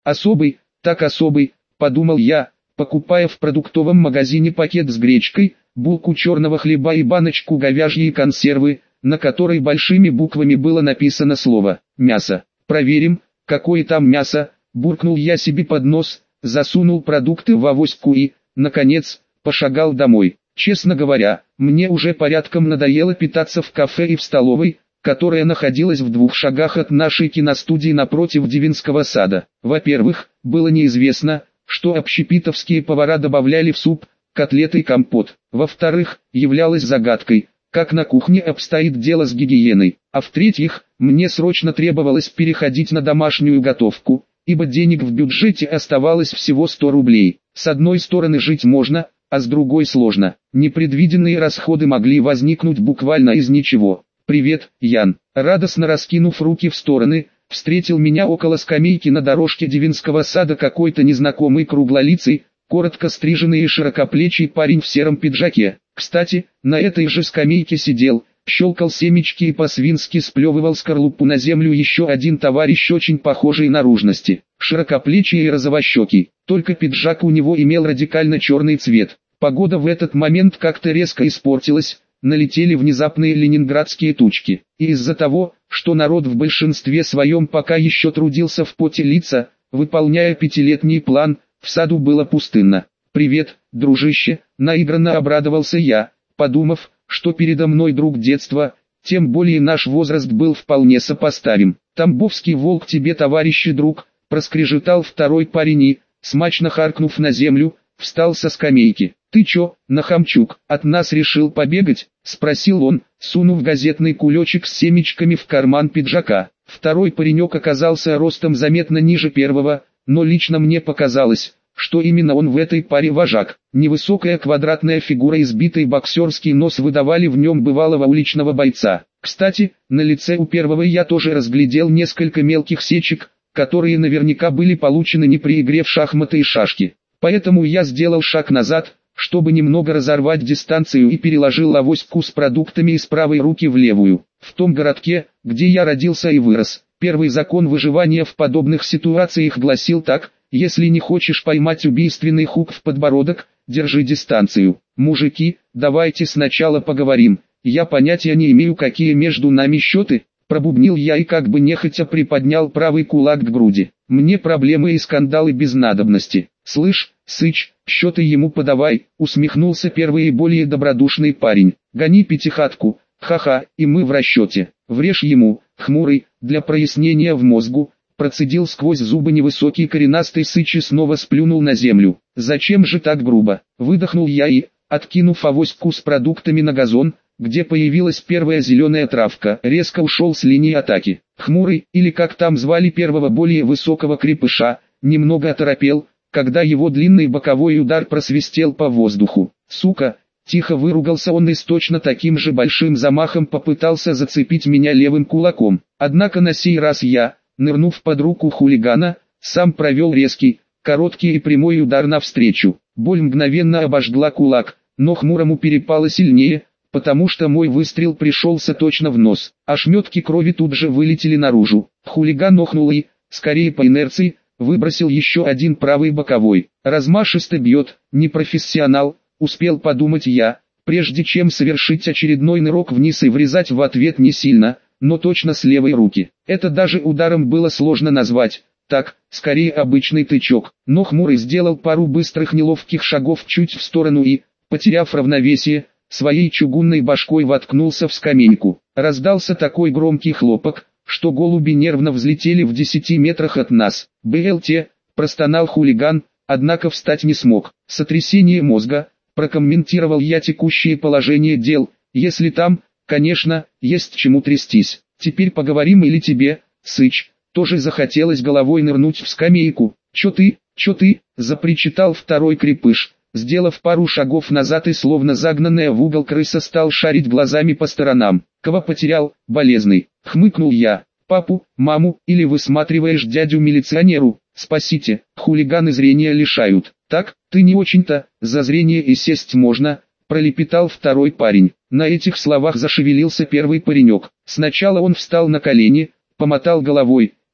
Особый, так особый, подумал я, покупая в продуктовом магазине пакет с гречкой, булку черного хлеба и баночку говяжьей консервы, на которой большими буквами было написано слово «мясо». «Проверим, какое там мясо», буркнул я себе под нос, засунул продукты в авоську и, наконец, пошагал домой. Честно говоря, мне уже порядком надоело питаться в кафе и в столовой, которая находилась в 2 шагах от нашей киностудии напротив Девинского сада. Во-первых, было неизвестно, что общепитовские повара добавляли в суп, котлеты и компот. Во-вторых, являлось загадкой, как на кухне обстоит дело с гигиеной. А в-третьих, мне срочно требовалось переходить на домашнюю готовку, ибо денег в бюджете оставалось всего 100 рублей. С одной стороны жить можно, а с другой сложно. Непредвиденные расходы могли возникнуть буквально из ничего. «Привет, Ян!» Радостно раскинув руки в стороны, встретил меня около скамейки на дорожке Девинского сада какой-то незнакомый круглолицый, коротко стриженный и широкоплечий парень в сером пиджаке. Кстати, на этой же скамейке сидел, щелкал семечки и по-свински сплевывал скорлупу на землю еще один товарищ очень похожей наружности, широкоплечий и розовощекий, только пиджак у него имел радикально черный цвет. Погода в этот момент как-то резко испортилась, налетели внезапные ленинградские тучки, и из-за того, что народ в большинстве своем пока еще трудился в поте лица, выполняя 5-летний план, в саду было пустынно. «Привет, дружище», наигранно обрадовался я, подумав, что передо мной друг детства, тем более наш возраст был вполне сопоставим. «Тамбовский волк тебе, товарищ и друг», проскрежетал второй парень и, смачно харкнув на землю, встал со скамейки. «Ты чё, нахамчук, от нас решил побегать?» — спросил он, сунув газетный кулечек с семечками в карман пиджака. Второй паренек оказался ростом заметно ниже первого, но лично мне показалось, что именно он в этой паре вожак. Невысокая квадратная фигура и сбитый боксерский нос выдавали в нем бывалого уличного бойца. Кстати, на лице у первого я тоже разглядел несколько мелких сечек, которые наверняка были получены не при игре в шахматы и шашки. Поэтому я сделал шаг назад, чтобы немного разорвать дистанцию, и переложил авоську с продуктами из правой руки в левую. В том городке, где я родился и вырос, первый закон выживания в подобных ситуациях гласил так: если не хочешь поймать убийственный хук в подбородок, держи дистанцию. «Мужики, давайте сначала поговорим, я понятия не имею, какие между нами счеты», пробубнил я и как бы нехотя приподнял правый кулак к груди. «Мне проблемы и скандалы без надобности». «Слышь, сыч, счеты ему подавай», усмехнулся первый и более добродушный парень. «Гони пятихатку, ха-ха, и мы в расчете». «Врежь ему, хмурый, для прояснения в мозгу», процедил сквозь зубы невысокий коренастый сыч и снова сплюнул на землю. «Зачем же так грубо?» Выдохнул я и, откинув авоську с продуктами на газон, где появилась первая зеленая травка, резко ушел с линии атаки. Хмурый, или как там звали первого более высокого крепыша, немного оторопел, когда его длинный боковой удар просвистел по воздуху. «Сука!» Тихо выругался он и с точно таким же большим замахом попытался зацепить меня левым кулаком. Однако на сей раз я, нырнув под руку хулигана, сам провел резкий, короткий и прямой удар навстречу. Боль мгновенно обожгла кулак, но хмурому перепало сильнее, потому что мой выстрел пришелся точно в нос. Ошметки крови тут же вылетели наружу. Хулиган охнул и, скорее по инерции, выбросил еще один правый боковой. Размашисто бьет, непрофессионал, успел подумать я, прежде чем совершить очередной нырок вниз и врезать в ответ не сильно, но точно с левой руки. Это даже ударом было сложно назвать, так, скорее обычный тычок. Но хмурый сделал пару быстрых неловких шагов чуть в сторону и, потеряв равновесие, своей чугунной башкой воткнулся в скамейку. Раздался такой громкий хлопок, что голуби нервно взлетели в 10 метрах от нас. «БЛТ», простонал хулиган, однако встать не смог. «Сотрясение мозга», прокомментировал я текущее положение дел, «если там, конечно, есть чему трястись. Теперь поговорим или тебе, сыч, тоже захотелось головой нырнуть в скамейку?» Чё ты, запричитал второй крепыш, сделав пару шагов назад и словно загнанная в угол крыса стал шарить глазами по сторонам. «Кого потерял, болезный?» — хмыкнул я. «Папу, маму, или высматриваешь дядю-милиционеру? Спасите, хулиганы зрения лишают». «Так, ты не очень-то, за зрение и сесть можно», — пролепетал второй парень. На этих словах зашевелился первый паренек. Сначала он встал на колени, помотал головой,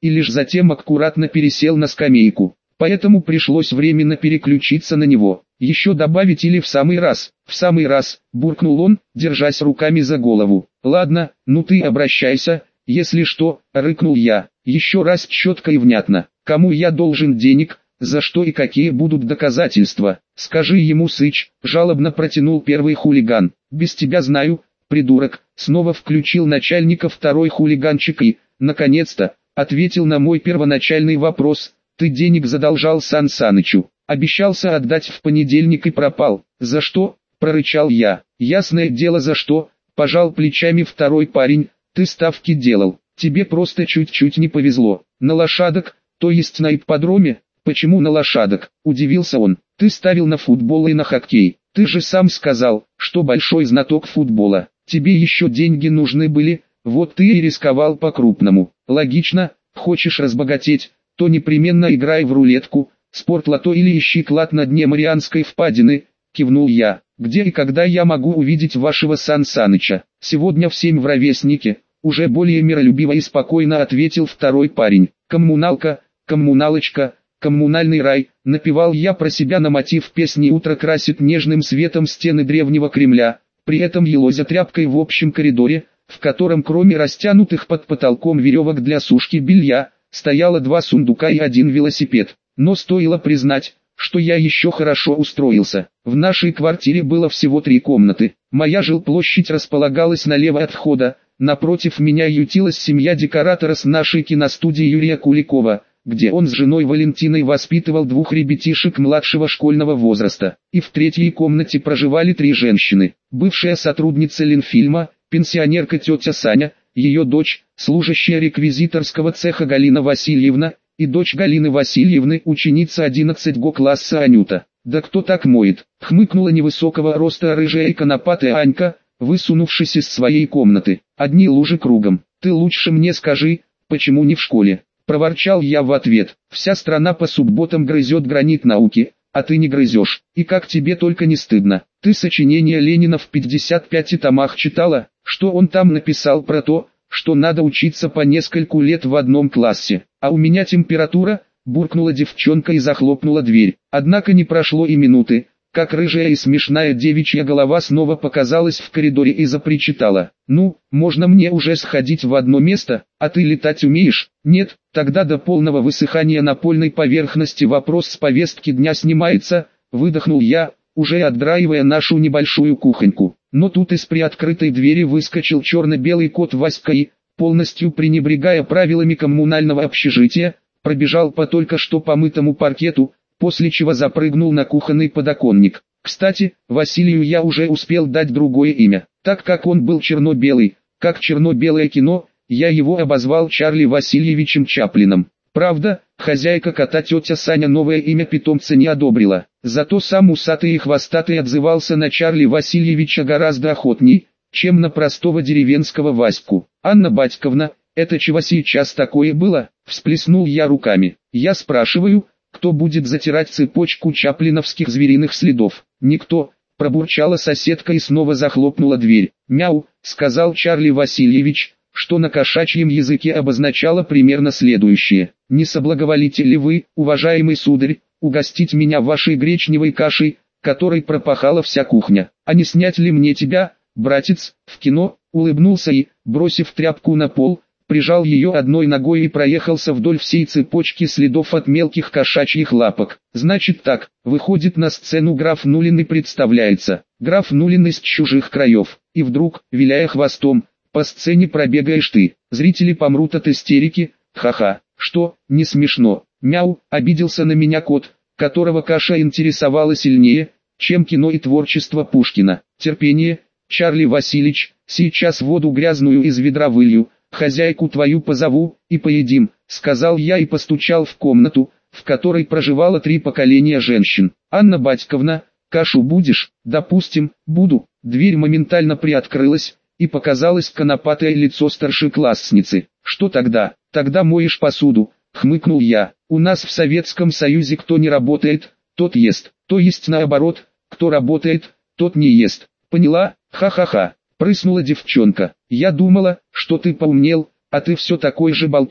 и лишь затем аккуратно пересел на скамейку. Поэтому пришлось временно переключиться на него. Еще добавить или в самый раз? В самый раз, буркнул он, держась руками за голову. Ладно, ну ты обращайся, если что, рыкнул я. Еще раз четко и внятно. Кому я должен денег, за что и какие будут доказательства? Скажи ему, сыч, жалобно протянул первый хулиган. Без тебя знаю, придурок. Снова включил начальника второй хулиганчик и, наконец-то, ответил на мой первоначальный вопрос. Ты денег задолжал Сан Санычу. Обещался отдать в понедельник и пропал. За что? Прорычал я. Ясное дело за что, пожал плечами второй парень. Ты ставки делал. Тебе просто чуть-чуть не повезло. На лошадок, то есть на ипподроме? Почему на лошадок? Удивился он. Ты ставил на футбол и на хоккей. Ты же сам сказал, что большой знаток футбола. Тебе еще деньги нужны были, вот ты и рисковал по-крупному. Логично, хочешь разбогатеть, то непременно играй в рулетку, спортлото или ищи клад на дне Марианской впадины, кивнул я. Где и когда я могу увидеть вашего Сан Саныча? Сегодня в 7 в Ровеснике, уже более миролюбиво и спокойно ответил второй парень. Коммуналка, коммуналочка, коммунальный рай, напевал я про себя на мотив песни «Утро красит нежным светом стены древнего Кремля», при этом елозя тряпкой в общем коридоре, в котором кроме растянутых под потолком веревок для сушки белья, стояло 2 сундука и 1 велосипед. Но стоило признать, что я еще хорошо устроился. В нашей квартире было всего 3 комнаты. Моя жилплощадь располагалась налево от входа, напротив меня ютилась семья декоратора с нашей киностудии Юрия Куликова, где он с женой Валентиной воспитывал 2 ребятишек младшего школьного возраста. И в 3-й комнате проживали 3 женщины. Бывшая сотрудница Ленфильма, пенсионерка тетя Саня, ее дочь, служащая реквизиторского цеха Галина Васильевна, и дочь Галины Васильевны, ученица 11 класса Анюта. «Да кто так моет?» — хмыкнула невысокого роста рыжая и конопатая Анька, высунувшись из своей комнаты. «Одни лужи кругом. Ты лучше мне скажи, почему не в школе?» — проворчал я в ответ. «Вся страна по субботам грызет гранит науки, а ты не грызешь. И как тебе только не стыдно. Ты сочинение Ленина в 55 томах читала, что он там написал про то, что надо учиться по нескольку лет в одном классе. А у меня температура», — буркнула девчонка и захлопнула дверь. Однако не прошло и минуты, как рыжая и смешная девичья голова снова показалась в коридоре и запричитала. «Ну, можно мне уже сходить в одно место, а ты летать умеешь?» «Нет, тогда до полного высыхания напольной поверхности вопрос с повестки дня снимается», — выдохнул я, уже отдраивая нашу небольшую кухоньку. Но тут из приоткрытой двери выскочил черно-белый кот Васька и, полностью пренебрегая правилами коммунального общежития, пробежал по только что помытому паркету, после чего запрыгнул на кухонный подоконник. Кстати, Василию я уже успел дать другое имя. Так как он был черно-белый, как черно-белое кино, я его обозвал Чарли Васильевичем Чаплином. Правда, хозяйка кота тетя Саня новое имя питомца не одобрила. Зато сам усатый и хвостатый отзывался на Чарли Васильевича гораздо охотней, чем на простого деревенского Ваську. «Анна Батьковна, это чего сейчас такое было?» — всплеснул я руками. «Я спрашиваю, кто будет затирать цепочку чаплиновских звериных следов?» «Никто», — пробурчала соседка и снова захлопнула дверь. «Мяу», — сказал Чарли Васильевич, что на кошачьем языке обозначало примерно следующее. «Не соблаговолите ли вы, уважаемый сударь, угостить меня вашей гречневой кашей, которой пропахала вся кухня? А не снять ли мне тебя, братец, в кино?» Улыбнулся и, бросив тряпку на пол, прижал ее одной ногой и проехался вдоль всей цепочки следов от мелких кошачьих лапок. «Значит так, выходит на сцену граф Нулин и представляется. Граф Нулин из чужих краев. И вдруг, виляя хвостом, по сцене пробегаешь ты. Зрители помрут от истерики. Ха-ха. Что, не смешно?» «Мяу», обиделся на меня кот, которого каша интересовала сильнее, чем кино и творчество Пушкина. «Терпение, Чарли Васильевич, сейчас воду грязную из ведра вылью, хозяйку твою позову, и поедим», — сказал я и постучал в комнату, в которой проживало 3 поколения женщин. «Анна Батьковна, кашу будешь?» «Допустим, буду». Дверь моментально приоткрылась, и показалось конопатое лицо старшеклассницы. «Что тогда?» «Тогда моешь посуду», — хмыкнул я. «У нас в Советском Союзе кто не работает, тот ест. То есть наоборот, кто работает, тот не ест. Поняла? Ха-ха-ха», — прыснула девчонка. «Я думала, что ты поумнел, а ты все такой же болтун»,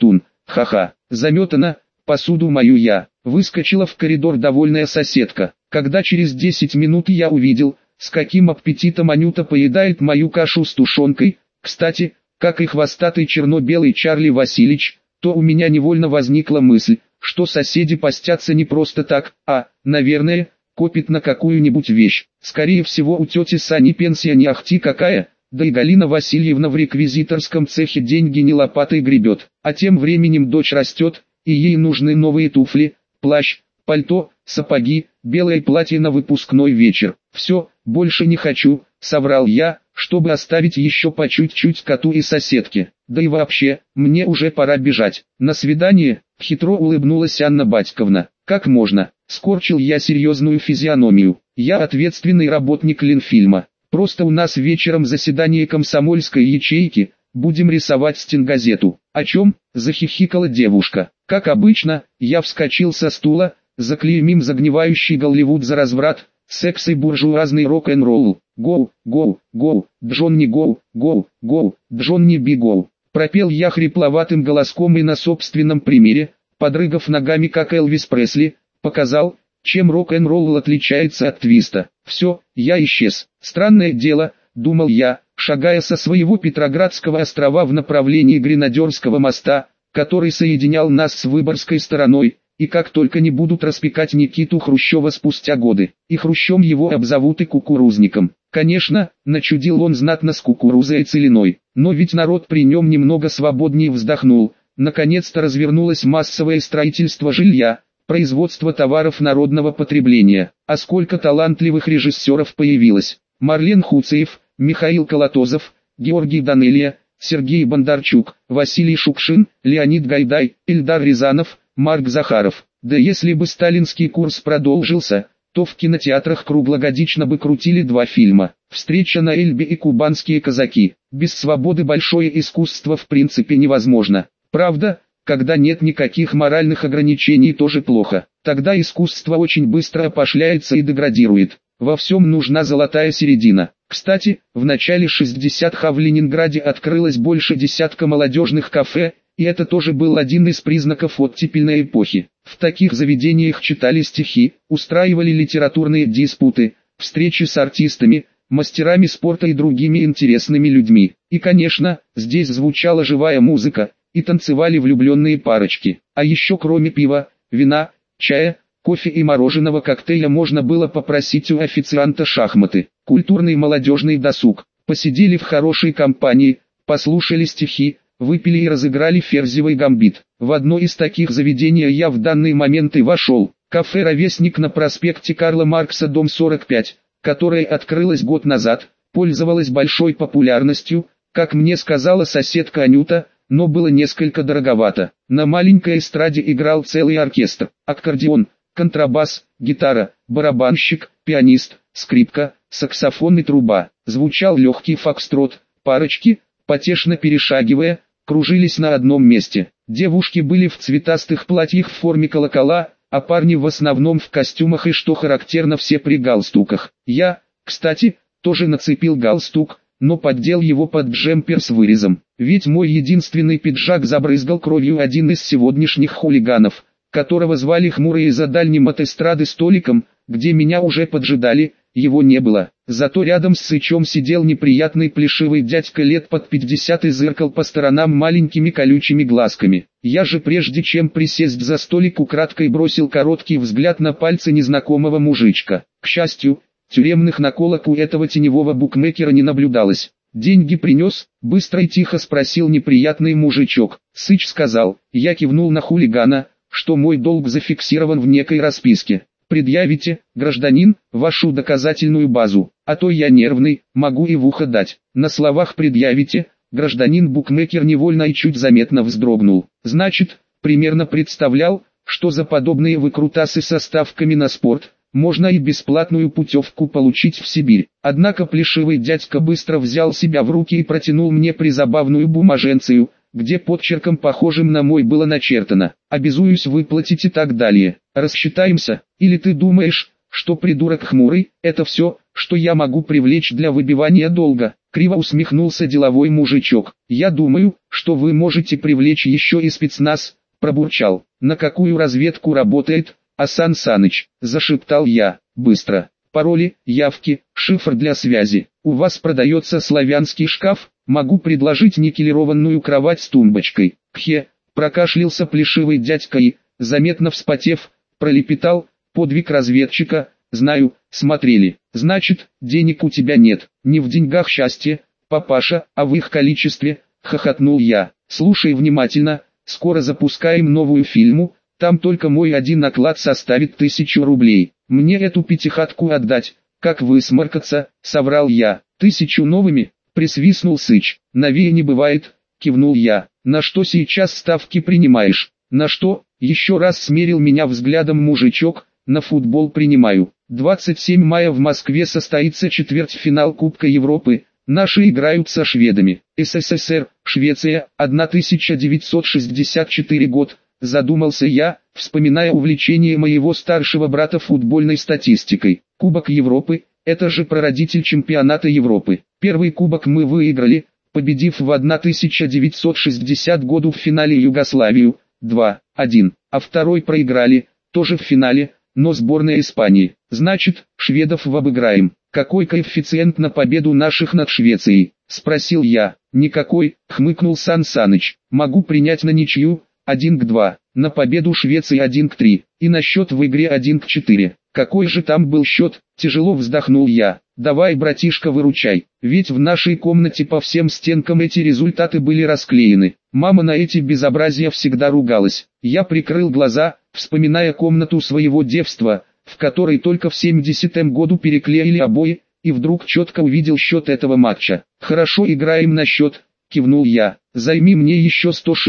Ха-ха, заметана, посуду мою я. Выскочила в коридор довольная соседка. Когда через 10 минут я увидел, с каким аппетитом Анюта поедает мою кашу с тушенкой, кстати, как и хвостатый черно-белый Чарли Васильевич, то у меня невольно возникла мысль, что соседи постятся не просто так, а, наверное, копят на какую-нибудь вещь. Скорее всего, у тети Сани пенсия не ахти какая, да и Галина Васильевна в реквизиторском цехе деньги не лопатой гребет. А тем временем дочь растет, и ей нужны новые туфли, плащ, пальто, сапоги, белое платье на выпускной вечер. Все, больше не хочу, соврал я, чтобы оставить еще по чуть-чуть коту и соседке. Да и вообще, мне уже пора бежать. На свидание, хитро улыбнулась Анна Батьковна. Как можно? Скорчил я серьезную физиономию. Я ответственный работник Ленфильма. Просто у нас вечером заседание комсомольской ячейки, будем рисовать стенгазету. О чем? Захихикала девушка. Как обычно, я вскочил со стула, заклеймим загнивающий Голливуд за разврат, секс и буржуазный рок-н-ролл. Гоу, гоу, гоу, Джонни гоу, гоу, гоу, Джонни би гоу. Пропел я хрипловатым голоском и на собственном примере, подрыгав ногами как Элвис Пресли, показал, чем рок-н-ролл отличается от твиста. Все, я исчез. Странное дело, думал я, шагая со своего Петроградского острова в направлении Гренадерского моста, который соединял нас с Выборгской стороной, и как только не будут распекать Никиту Хрущева спустя годы, и Хрущем его обзовут и кукурузником. Конечно, начудил он знатно с кукурузой и целиной, но ведь народ при нем немного свободнее вздохнул. Наконец-то развернулось массовое строительство жилья, производство товаров народного потребления. А сколько талантливых режиссеров появилось. Марлен Хуцеев, Михаил Колотозов, Георгий Данелия, Сергей Бондарчук, Василий Шукшин, Леонид Гайдай, Эльдар Рязанов, Марк Захаров. Да если бы сталинский курс продолжился, то в кинотеатрах круглогодично бы крутили 2 фильма: «Встреча на Эльбе» и «Кубанские казаки». Без свободы большое искусство в принципе невозможно. Правда, когда нет никаких моральных ограничений, тоже плохо. Тогда искусство очень быстро опошляется и деградирует. Во всем нужна золотая середина. Кстати, в начале 60-х в Ленинграде открылось больше десятка молодежных кафе, и это тоже был один из признаков оттепельной эпохи. В таких заведениях читали стихи, устраивали литературные диспуты, встречи с артистами, мастерами спорта и другими интересными людьми. И конечно, здесь звучала живая музыка, и танцевали влюбленные парочки. А еще кроме пива, вина, чая, кофе и мороженого коктейля можно было попросить у официанта шахматы. Культурный молодежный досуг. Посидели в хорошей компании, послушали стихи, выпили и разыграли ферзевый гамбит. В одно из таких заведений я в данный момент и вошел. Кафе «Ровесник» на проспекте Карла Маркса, дом 45, которое открылось год назад, пользовалось большой популярностью, как мне сказала соседка Анюта, но было несколько дороговато. На маленькой эстраде играл целый оркестр: аккордеон, контрабас, гитара, барабанщик, пианист, скрипка, саксофон и труба. Звучал легкий фокстрот, парочки, потешно перешагивая, кружились на одном месте. Девушки были в цветастых платьях в форме колокола, а парни в основном в костюмах и, что характерно, все при галстуках. Я, кстати, тоже нацепил галстук, но поддел его под джемпер с вырезом. Ведь мой единственный пиджак забрызгал кровью один из сегодняшних хулиганов, которого звали Хмурый, и за дальним от эстрады столиком, где меня уже поджидали, его не было. Зато рядом с Сычом сидел неприятный плешивый дядька лет под 50 и зыркал по сторонам маленькими колючими глазками. Я же, прежде чем присесть за столик, украдкой бросил короткий взгляд на пальцы незнакомого мужичка. К счастью, тюремных наколок у этого теневого букмекера не наблюдалось. «Деньги принес?» — быстро и тихо спросил неприятный мужичок. Сыч сказал. Я кивнул на хулигана, что мой долг зафиксирован в некой расписке. «Предъявите, гражданин, вашу доказательную базу, а то я нервный, могу и в ухо дать». На словах «предъявите», гражданин-букмекер невольно и чуть заметно вздрогнул. Значит, примерно представлял, что за подобные выкрутасы со ставками на спорт можно и бесплатную путевку получить в Сибирь. Однако плешивый дядька быстро взял себя в руки и протянул мне призабавную бумаженцию, где подчерком, похожим на мой, было начертано: «Обязуюсь выплатить» и так далее. Рассчитаемся? Или ты думаешь, что придурок Хмурый — это все, что я могу привлечь для выбивания долга? Криво усмехнулся деловой мужичок. Я думаю, что вы можете привлечь еще и спецназ, пробурчал. На какую разведку работает, Асан Саныч? Зашептал я. Быстро. Пароли, явки, шифр для связи. У вас продается славянский шкаф? Могу предложить никелированную кровать с тумбочкой. Кхе, прокашлялся плешивый дядька и, заметно вспотев, пролепетал: подвиг разведчика. Знаю, смотрели. Значит, денег у тебя нет. Не в деньгах счастье, папаша, а в их количестве, хохотнул я. Слушай внимательно, скоро запускаем новую фильму, там только мой один наклад составит 1000 рублей. Мне эту пятихатку отдать, как высморкаться, соврал я. 1000 новыми, присвистнул Сыч. Новее не бывает, кивнул я. На что сейчас ставки принимаешь? На что? Еще раз смерил меня взглядом мужичок. На футбол принимаю. 27 мая в Москве состоится четвертьфинал Кубка Европы. Наши играют со шведами. СССР, Швеция, 1964 год. Задумался я, вспоминая увлечение моего старшего брата футбольной статистикой. Кубок Европы, это же прародитель чемпионата Европы. Первый кубок мы выиграли, победив в 1960 году в финале Югославию, 2-1, а второй проиграли, тоже в финале, но сборная Испании. Значит, шведов обыграем. Какой коэффициент на победу наших над Швецией? Спросил я. Никакой, хмыкнул Сан Саныч. Могу принять на ничью, 1-2, на победу Швеции 1-3, и на счет в игре 1-4. Какой же там был счет? Тяжело вздохнул я. Давай, братишка, выручай, ведь в нашей комнате по всем стенкам эти результаты были расклеены. Мама на эти безобразия всегда ругалась. Я прикрыл глаза, вспоминая комнату своего девства, в которой только в 70-м году переклеили обои, и вдруг четко увидел счет этого матча. Хорошо, играем на счет, кивнул я. Займи мне еще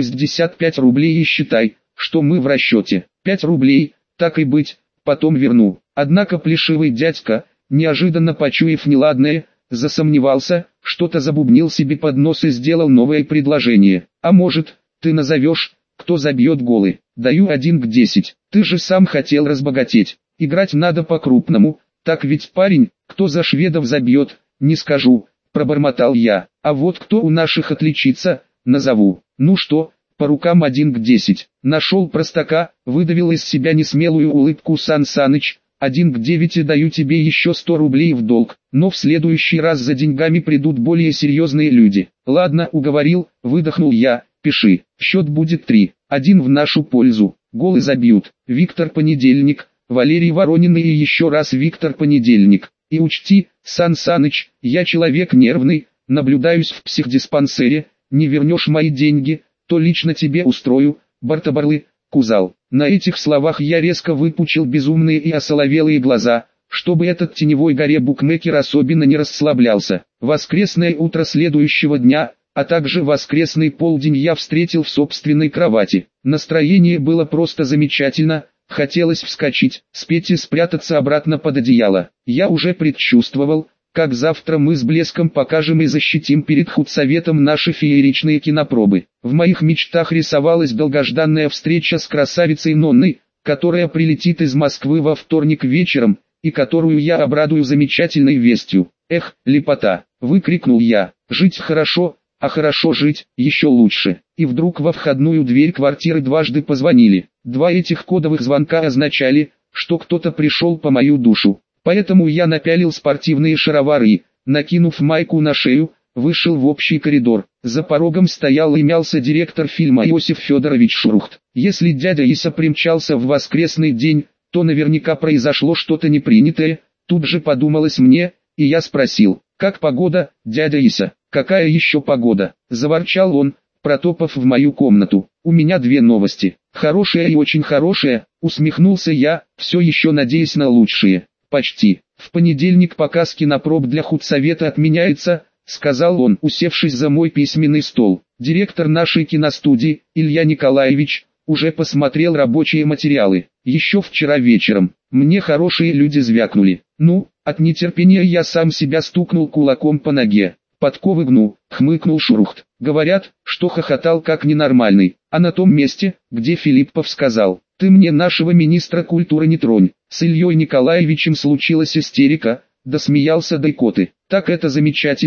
165 рублей и считай, что мы в расчете. 5 рублей, так и быть, потом верну. Однако плешивый дядька, неожиданно почуяв неладное, засомневался, что-то забубнил себе под нос и сделал новое предложение. А может, ты назовешь, кто забьет голы? Даю 1-10. Ты же сам хотел разбогатеть. Играть надо по-крупному, так ведь, парень, кто за шведов забьет, не скажу, пробормотал я. А вот кто у наших отличится, назову. Ну что, по рукам 1-10. Нашел простака, выдавил из себя несмелую улыбку Сан Саныч. 1-9 и даю тебе еще 100 рублей в долг, но в следующий раз за деньгами придут более серьезные люди. Ладно, уговорил, выдохнул я, пиши. Счет будет 3-1 в нашу пользу. Голы забьют Виктор Понедельник, Валерий Воронин и еще раз Виктор Понедельник. И учти, Сан Саныч, я человек нервный, наблюдаюсь в психдиспансере, не вернешь мои деньги, то лично тебе устрою, Бартабарлы, Кузал. На этих словах я резко выпучил безумные и осоловелые глаза, чтобы этот теневой горе букмекер особенно не расслаблялся. Воскресное утро следующего дня, а также воскресный полдень я встретил в собственной кровати. Настроение было просто замечательно, хотелось вскочить, спеть и спрятаться обратно под одеяло. Я уже предчувствовал, как завтра мы с блеском покажем и защитим перед худсоветом наши фееричные кинопробы. В моих мечтах рисовалась долгожданная встреча с красавицей Нонной, которая прилетит из Москвы во вторник вечером, и которую я обрадую замечательной вестью. Эх, лепота, выкрикнул я, жить хорошо, а хорошо жить, еще лучше. И вдруг во входную дверь квартиры дважды позвонили. 2 этих кодовых звонка означали, что кто-то пришел по мою душу. Поэтому я напялил спортивные шаровары и, накинув майку на шею, вышел в общий коридор. За порогом стоял и мялся директор фильма Иосиф Федорович Шурухт. Если дядя Иса примчался в воскресный день, то наверняка произошло что-то непринятое, тут же подумалось мне, и я спросил: «Как погода, дядя Иса?» «Какая еще погода?» – заворчал он, протопав в мою комнату. «У меня 2 новости. Хорошая и очень хорошая», – усмехнулся я, все еще надеясь на лучшее. «Почти. В понедельник показ кинопроб для худсовета отменяется», — сказал он, усевшись за мой письменный стол. «Директор нашей киностудии, Илья Николаевич, уже посмотрел рабочие материалы. Еще вчера вечером. Мне хорошие люди звякнули. Ну, от нетерпения я сам себя стукнул кулаком по ноге. Подковы гну», — хмыкнул Шурухт. «Говорят, что хохотал как ненормальный. А на том месте, где Филиппов сказал: «Ты мне нашего министра культуры не тронь», с Ильей Николаевичем случилась истерика, досмеялся Дайкоты. «Так это замечательно»,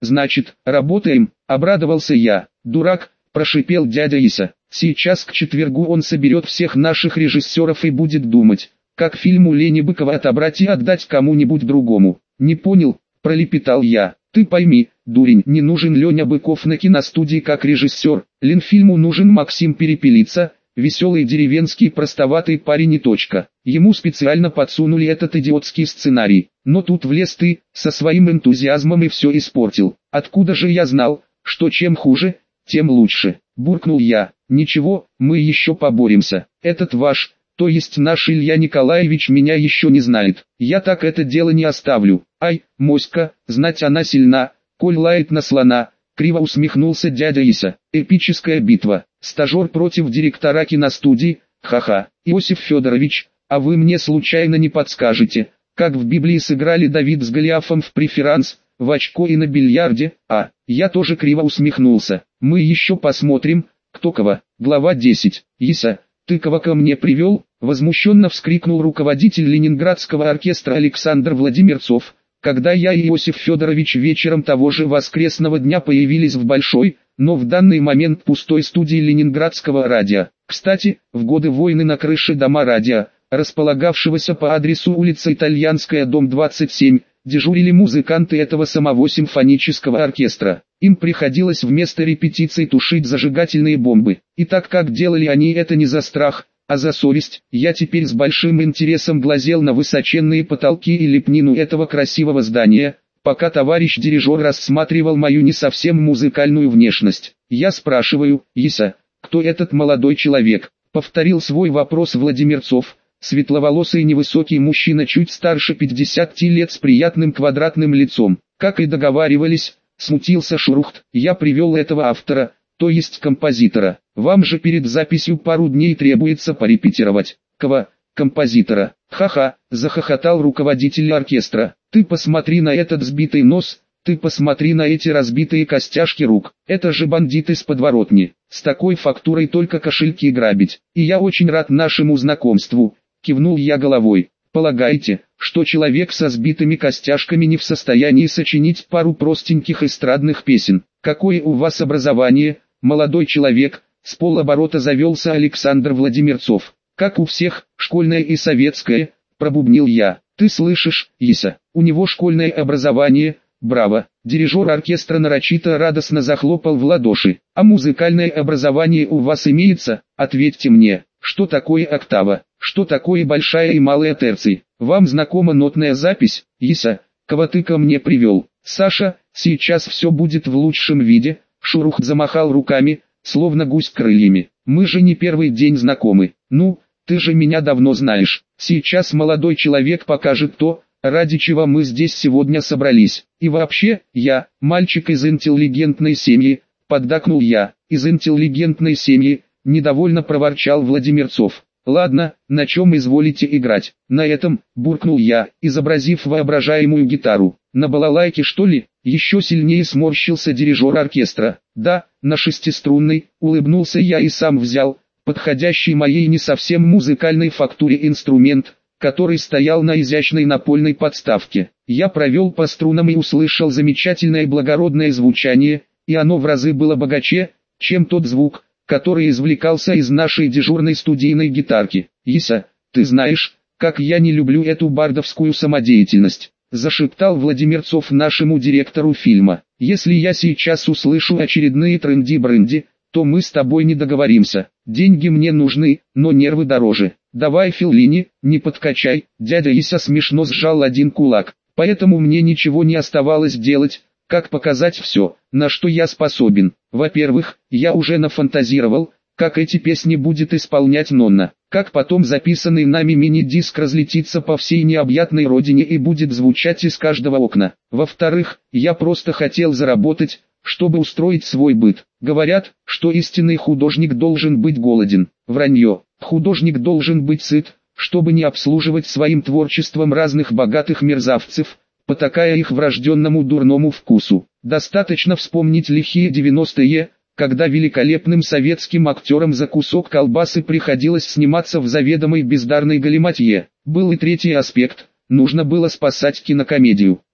значит, работаем, обрадовался я. Дурак, прошипел дядя Иса. Сейчас к четвергу он соберет всех наших режиссеров и будет думать, как фильм у Лени Быкова отобрать и отдать кому-нибудь другому. Не понял, пролепетал я. Ты пойми, дурень, не нужен Леня Быков на киностудии как режиссер. Ленфильму нужен Максим Перепелица, веселый деревенский простоватый парень и точка. Ему специально подсунули этот идиотский сценарий. Но тут влез ты, со своим энтузиазмом и все испортил. Откуда же я знал, что чем хуже, тем лучше? Буркнул я. Ничего, мы еще поборемся. Этот ваш, то есть наш Илья Николаевич меня еще не знает. Я так это дело не оставлю. Ай, моська, знать она сильна, коль лает на слона. Криво усмехнулся дядя Иса. Эпическая битва. Стажер против директора киностудии. Ха-ха. Иосиф Федорович, а вы мне случайно не подскажете, как в Библии сыграли Давид с Голиафом в преферанс, в очко и на бильярде? А, я тоже криво усмехнулся. Мы еще посмотрим, кто кого. Глава 10. Иса, ты кого ко мне привел? Возмущенно вскрикнул руководитель Ленинградского оркестра Александр Владимирцов, когда я и Иосиф Федорович вечером того же воскресного дня появились в большой, но в данный момент пустой студии Ленинградского радио. Кстати, в годы войны на крыше дома радио, располагавшегося по адресу улица Итальянская, дом 27, дежурили музыканты этого самого симфонического оркестра. Им приходилось вместо репетиций тушить зажигательные бомбы. И так как делали они это не за страх, а за совесть, я теперь с большим интересом глазел на высоченные потолки и лепнину этого красивого здания, пока товарищ дирижер рассматривал мою не совсем музыкальную внешность. Я спрашиваю, Иса, кто этот молодой человек? Повторил свой вопрос Владимирцов. Светловолосый невысокий мужчина чуть старше 50 лет с приятным квадратным лицом. Как и договаривались, смутился Шурухт, я привел этого автора, то есть композитора. Вам же перед записью пару дней требуется порепетировать. Кого? Композитора. Ха-ха, захохотал руководитель оркестра. Ты посмотри на этот сбитый нос, ты посмотри на эти разбитые костяшки рук. Это же бандиты с подворотни. С такой фактурой только кошельки грабить. И я очень рад нашему знакомству. Кивнул я головой. Полагаете, что человек со сбитыми костяшками не в состоянии сочинить пару простеньких эстрадных песен? Какое у вас образование, молодой человек? С полоборота завелся Александр Владимирцов. Как у всех, школьное и советское, пробубнил я. Ты слышишь, Иса, у него школьное образование, браво. Дирижер оркестра нарочито радостно захлопал в ладоши. А музыкальное образование у вас имеется? Ответьте мне, что такое октава? Что такое большая и малая терции? Вам знакома нотная запись? Иса, кого ты ко мне привел? Саша, сейчас все будет в лучшем виде. Шурухт замахал руками, словно гусь крыльями. Мы же не первый день знакомы. Ну, ты же меня давно знаешь. Сейчас молодой человек покажет то, ради чего мы здесь сегодня собрались. И вообще, я, мальчик из интеллигентной семьи, поддакнул я. Из интеллигентной семьи, недовольно проворчал Владимирцов. Ладно, на чем изволите играть? На этом, буркнул я, изобразив воображаемую гитару. На балалайке что ли? Еще сильнее сморщился дирижер оркестра. Да, на шестиструнной, улыбнулся я и сам взял подходящий моей не совсем музыкальной фактуре инструмент, который стоял на изящной напольной подставке. Я провел по струнам и услышал замечательное благородное звучание, и оно в разы было богаче, чем тот звук, который извлекался из нашей дежурной студийной гитарки. Иса, ты знаешь, как я не люблю эту бардовскую самодеятельность, зашептал Владимирцов нашему директору фильма. Если я сейчас услышу очередные тренди-бренди, то мы с тобой не договоримся. Деньги мне нужны, но нервы дороже. Давай, Феллини, не подкачай. Дядя Иса смешно сжал один кулак. Поэтому мне ничего не оставалось делать, как показать все, на что я способен. Во-первых, я уже нафантазировал, как эти песни будет исполнять Нонна, как потом записанный нами мини-диск разлетится по всей необъятной родине и будет звучать из каждого окна. Во-вторых, я просто хотел заработать, чтобы устроить свой быт. Говорят, что истинный художник должен быть голоден. Вранье. Художник должен быть сыт, чтобы не обслуживать своим творчеством разных богатых мерзавцев, потакая их врожденному дурному вкусу. Достаточно вспомнить лихие 90-е, когда великолепным советским актерам за кусок колбасы приходилось сниматься в заведомой бездарной галиматье. Был и третий аспект. Нужно было спасать кинокомедию.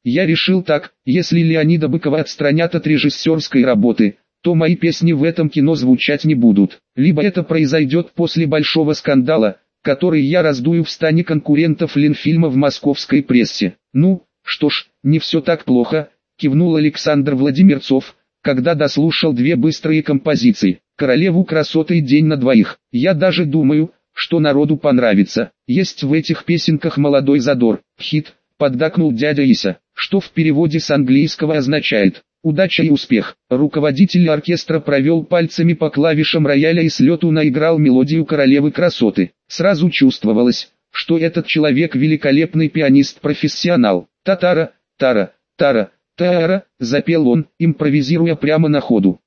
Я решил так: если Леонида Быкова отстранят от режиссерской работы, то мои песни в этом кино звучать не будут. Либо это произойдет после большого скандала, который я раздую в стане конкурентов Ленфильма в московской прессе. Ну, что ж, не все так плохо, кивнул Александр Владимирцов, когда дослушал две быстрые композиции. «Королеву красоты» и «День на двоих». Я даже думаю, что народу понравится. Есть в этих песенках молодой задор. Хит, поддакнул дядя Ися, что в переводе с английского означает «удача и успех». Руководитель оркестра провел пальцами по клавишам рояля и с лету наиграл мелодию «Королевы красоты». Сразу чувствовалось, что этот человек великолепный пианист-профессионал. «Татара, тара, тара, тара», запел он, импровизируя прямо на ходу.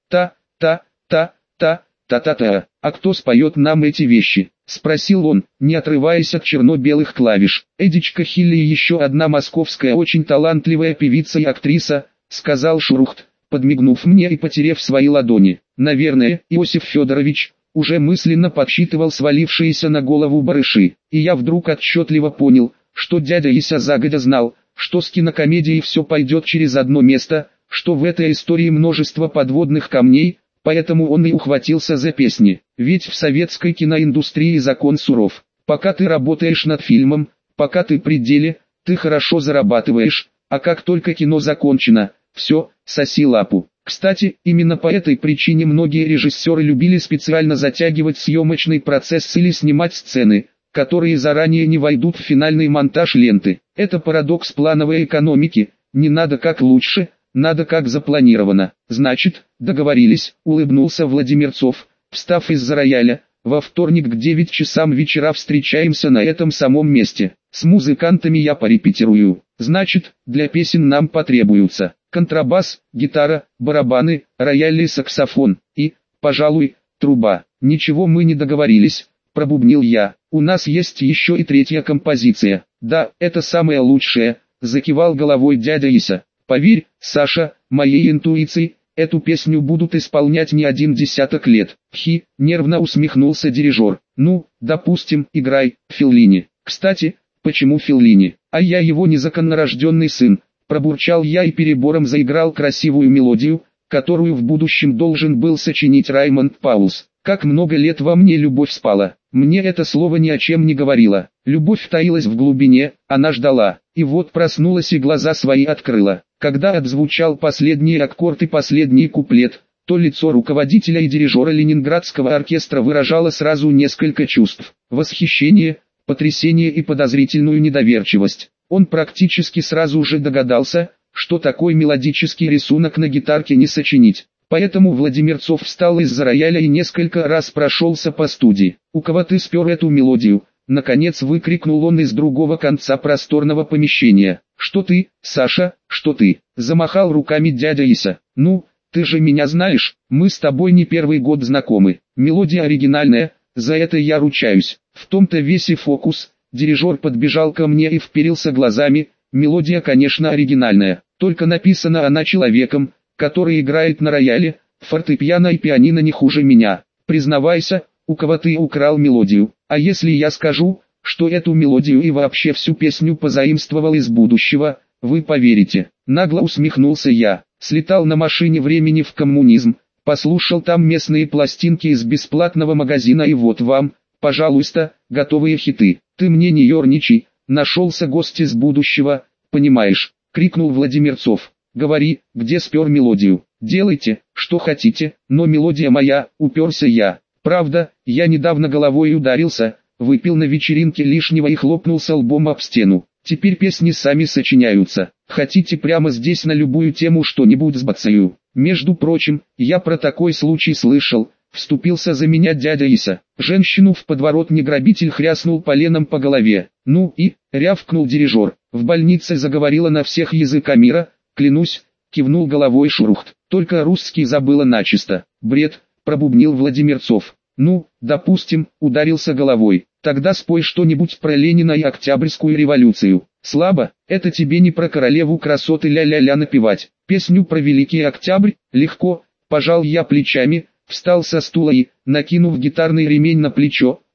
«Та-та-та-та-та-та-та». «А кто споет нам эти вещи?» — спросил он, не отрываясь от черно-белых клавиш. «Эдичка Хилли и еще одна московская очень талантливая певица и актриса», — сказал Шурухт, подмигнув мне и потерев свои ладони. Наверное, Иосиф Федорович уже мысленно подсчитывал свалившиеся на голову барыши, и я вдруг отчетливо понял, что дядя Ися загодя знал, что с кинокомедией все пойдет через одно место, что в этой истории множество подводных камней, поэтому он и ухватился за песни. Ведь в советской киноиндустрии закон суров. Пока ты работаешь над фильмом, пока ты при деле, ты хорошо зарабатываешь, а как только кино закончено, все, соси лапу. Кстати, именно по этой причине многие режиссеры любили специально затягивать съемочный процесс или снимать сцены, которые заранее не войдут в финальный монтаж ленты. Это парадокс плановой экономики, не надо как лучше, надо как запланировано. Значит, договорились, улыбнулся Владимирцов, встав из-за рояля. Во вторник к 9 часам вечера встречаемся на этом самом месте. С музыкантами я порепетирую. Значит, для песен нам потребуются контрабас, гитара, барабаны, рояль и саксофон. И, пожалуй, труба. Ничего мы не договорились, пробубнил я. У нас есть еще и третья композиция. Да, это самая лучшая, закивал головой дядя Ися. Поверь, Саша, моей интуиции, эту песню будут исполнять не один десяток лет. Нервно усмехнулся дирижер. Ну, допустим, играй, Феллини. Кстати, почему Феллини? А я его незаконнорожденный сын. Пробурчал я и перебором заиграл красивую мелодию, которую в будущем должен был сочинить Раймонд Паулс. Как много лет во мне любовь спала. Мне это слово ни о чем не говорило. Любовь таилась в глубине, она ждала. И вот проснулась и глаза свои открыла. Когда отзвучал последний аккорд и последний куплет, то лицо руководителя и дирижера Ленинградского оркестра выражало сразу несколько чувств. Восхищение, потрясение и подозрительную недоверчивость. Он практически сразу же догадался, что такой мелодический рисунок на гитарке не сочинить. Поэтому Владимирцов встал из-за рояля и несколько раз прошелся по студии. «У кого ты спер эту мелодию?» Наконец выкрикнул он из другого конца просторного помещения. «Что ты, Саша, что ты?» Замахал руками дядя Ися. «Ну, ты же меня знаешь, мы с тобой не первый год знакомы. Мелодия оригинальная, за это я ручаюсь». В том-то весь и фокус. Дирижер подбежал ко мне и вперился глазами. Мелодия, конечно, оригинальная, только написана она человеком, который играет на рояле, фортепиано и пианино не хуже меня. Признавайся, у кого ты украл мелодию? А если я скажу, что эту мелодию и вообще всю песню позаимствовал из будущего, вы поверите?» Нагло усмехнулся я. Слетал на машине времени в коммунизм, послушал там местные пластинки из бесплатного магазина и вот вам, пожалуйста, готовые хиты. «Ты мне не ерничай, нашелся гость из будущего, понимаешь?» — крикнул Владимирцов. «Говори, где спер мелодию? Делайте, что хотите, но мелодия моя», — уперся я. «Правда, я недавно головой ударился, выпил на вечеринке лишнего и хлопнулся лбом об стену. Теперь песни сами сочиняются. Хотите прямо здесь на любую тему что-нибудь сбацаю? Между прочим, я про такой случай слышал». Вступился за меня дядя Ися. Женщину в подворотне грабитель хряснул поленом по голове. «Ну и», — рявкнул дирижер, — «в больнице заговорила на всех языка мира, клянусь», — кивнул головой Шурухт. «Только русский забыла начисто». «Бред», — пробубнил Владимирцов. «Ну, допустим», — ударился головой. «Тогда спой что-нибудь про Ленина и Октябрьскую революцию». «Слабо, это тебе не про королеву красоты ля-ля-ля напевать. Песню про Великий Октябрь, легко», — пожал я плечами, встал со стула и, накинув гитарный ремень на плечо,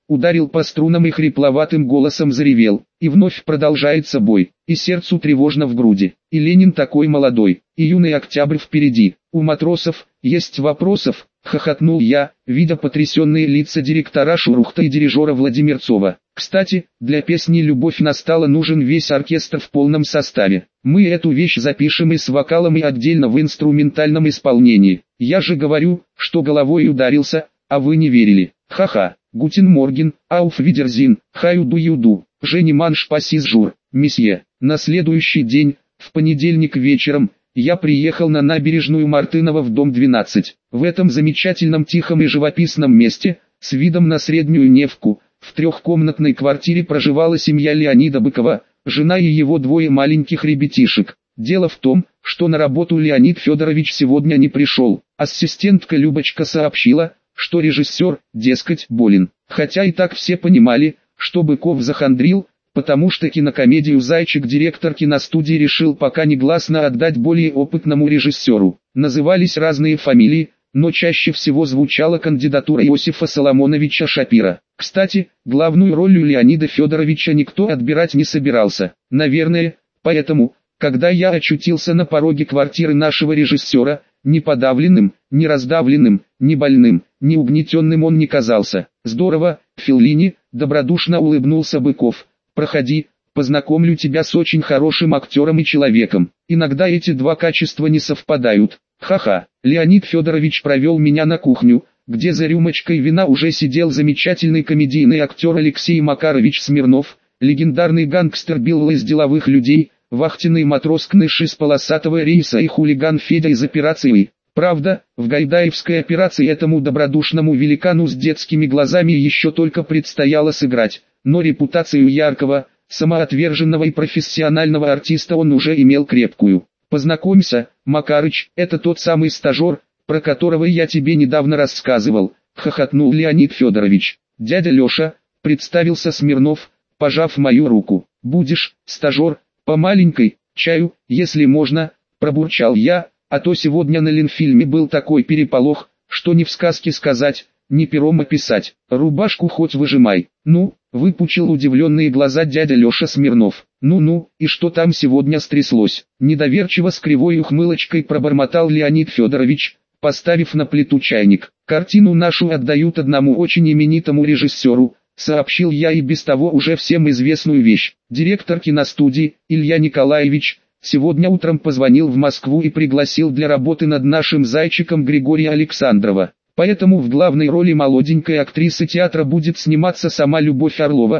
ударил по струнам и хрипловатым голосом заревел. И вновь продолжается бой, и сердцу тревожно в груди. И Ленин такой молодой, и юный октябрь впереди. У матросов есть вопросов, хохотнул я, видя потрясенные лица директора Шурухта и дирижера Владимирцова. Кстати, для песни «Любовь настала» нужен весь оркестр в полном составе. Мы эту вещь запишем и с вокалом, и отдельно в инструментальном исполнении. Я же говорю, что головой ударился, а вы не верили. Ха-ха. Гутен Морген, ауф видерзин, хаю-ду-юду, жени манш пасис жур, месье. На следующий день, в понедельник вечером, я приехал на набережную Мартынова в дом 12. В этом замечательном тихом и живописном месте, с видом на Среднюю Невку, в трехкомнатной квартире проживала семья Леонида Быкова, жена и его двое маленьких ребятишек. Дело в том, что на работу Леонид Федорович сегодня не пришел. Ассистентка Любочка сообщила, что режиссер, дескать, болен. Хотя и так все понимали, что Быков захандрил, потому что кинокомедию «Зайчик» директор киностудии решил пока негласно отдать более опытному режиссеру. Назывались разные фамилии, но чаще всего звучала кандидатура Иосифа Соломоновича Шапира. Кстати, главную роль у Леонида Федоровича никто отбирать не собирался. Наверное, поэтому, когда я очутился на пороге квартиры нашего режиссера, ни подавленным, ни раздавленным, ни больным, ни угнетенным он не казался. «Здорово, Феллини», — добродушно улыбнулся Быков. «Проходи, познакомлю тебя с очень хорошим актером и человеком. Иногда эти два качества не совпадают. Ха-ха». Леонид Федорович провел меня на кухню, где за рюмочкой вина уже сидел замечательный комедийный актер Алексей Макарович Смирнов, легендарный гангстер Билл из «Деловых людей», вахтенный матрос Кныш из «Полосатого рейса» и хулиган Федя из «Операции». Правда, в гайдаевской операции этому добродушному великану с детскими глазами еще только предстояло сыграть, но репутацию яркого, самоотверженного и профессионального артиста он уже имел крепкую. «Познакомься, Макарыч, это тот самый стажер, про которого я тебе недавно рассказывал», — хохотнул Леонид Федорович. «Дядя Леша», — представился Смирнов, пожав мою руку. «Будешь, стажер, по маленькой, чаю, если можно», — пробурчал я, а то сегодня на Ленфильме был такой переполох, что ни в сказке сказать, ни пером описать. «Рубашку хоть выжимай». «Ну», — выпучил удивленные глаза дядя Леша Смирнов. «Ну-ну, и что там сегодня стряслось?» Недоверчиво с кривой ухмылочкой пробормотал Леонид Федорович, поставив на плиту чайник. «Картину нашу отдают одному очень именитому режиссеру», — сообщил я и без того уже всем известную вещь. Директор киностудии, Илья Николаевич, сегодня утром позвонил в Москву и пригласил для работы над нашим «Зайчиком» Григория Александрова. Поэтому в главной роли молоденькой актрисы театра будет сниматься сама Любовь Орлова,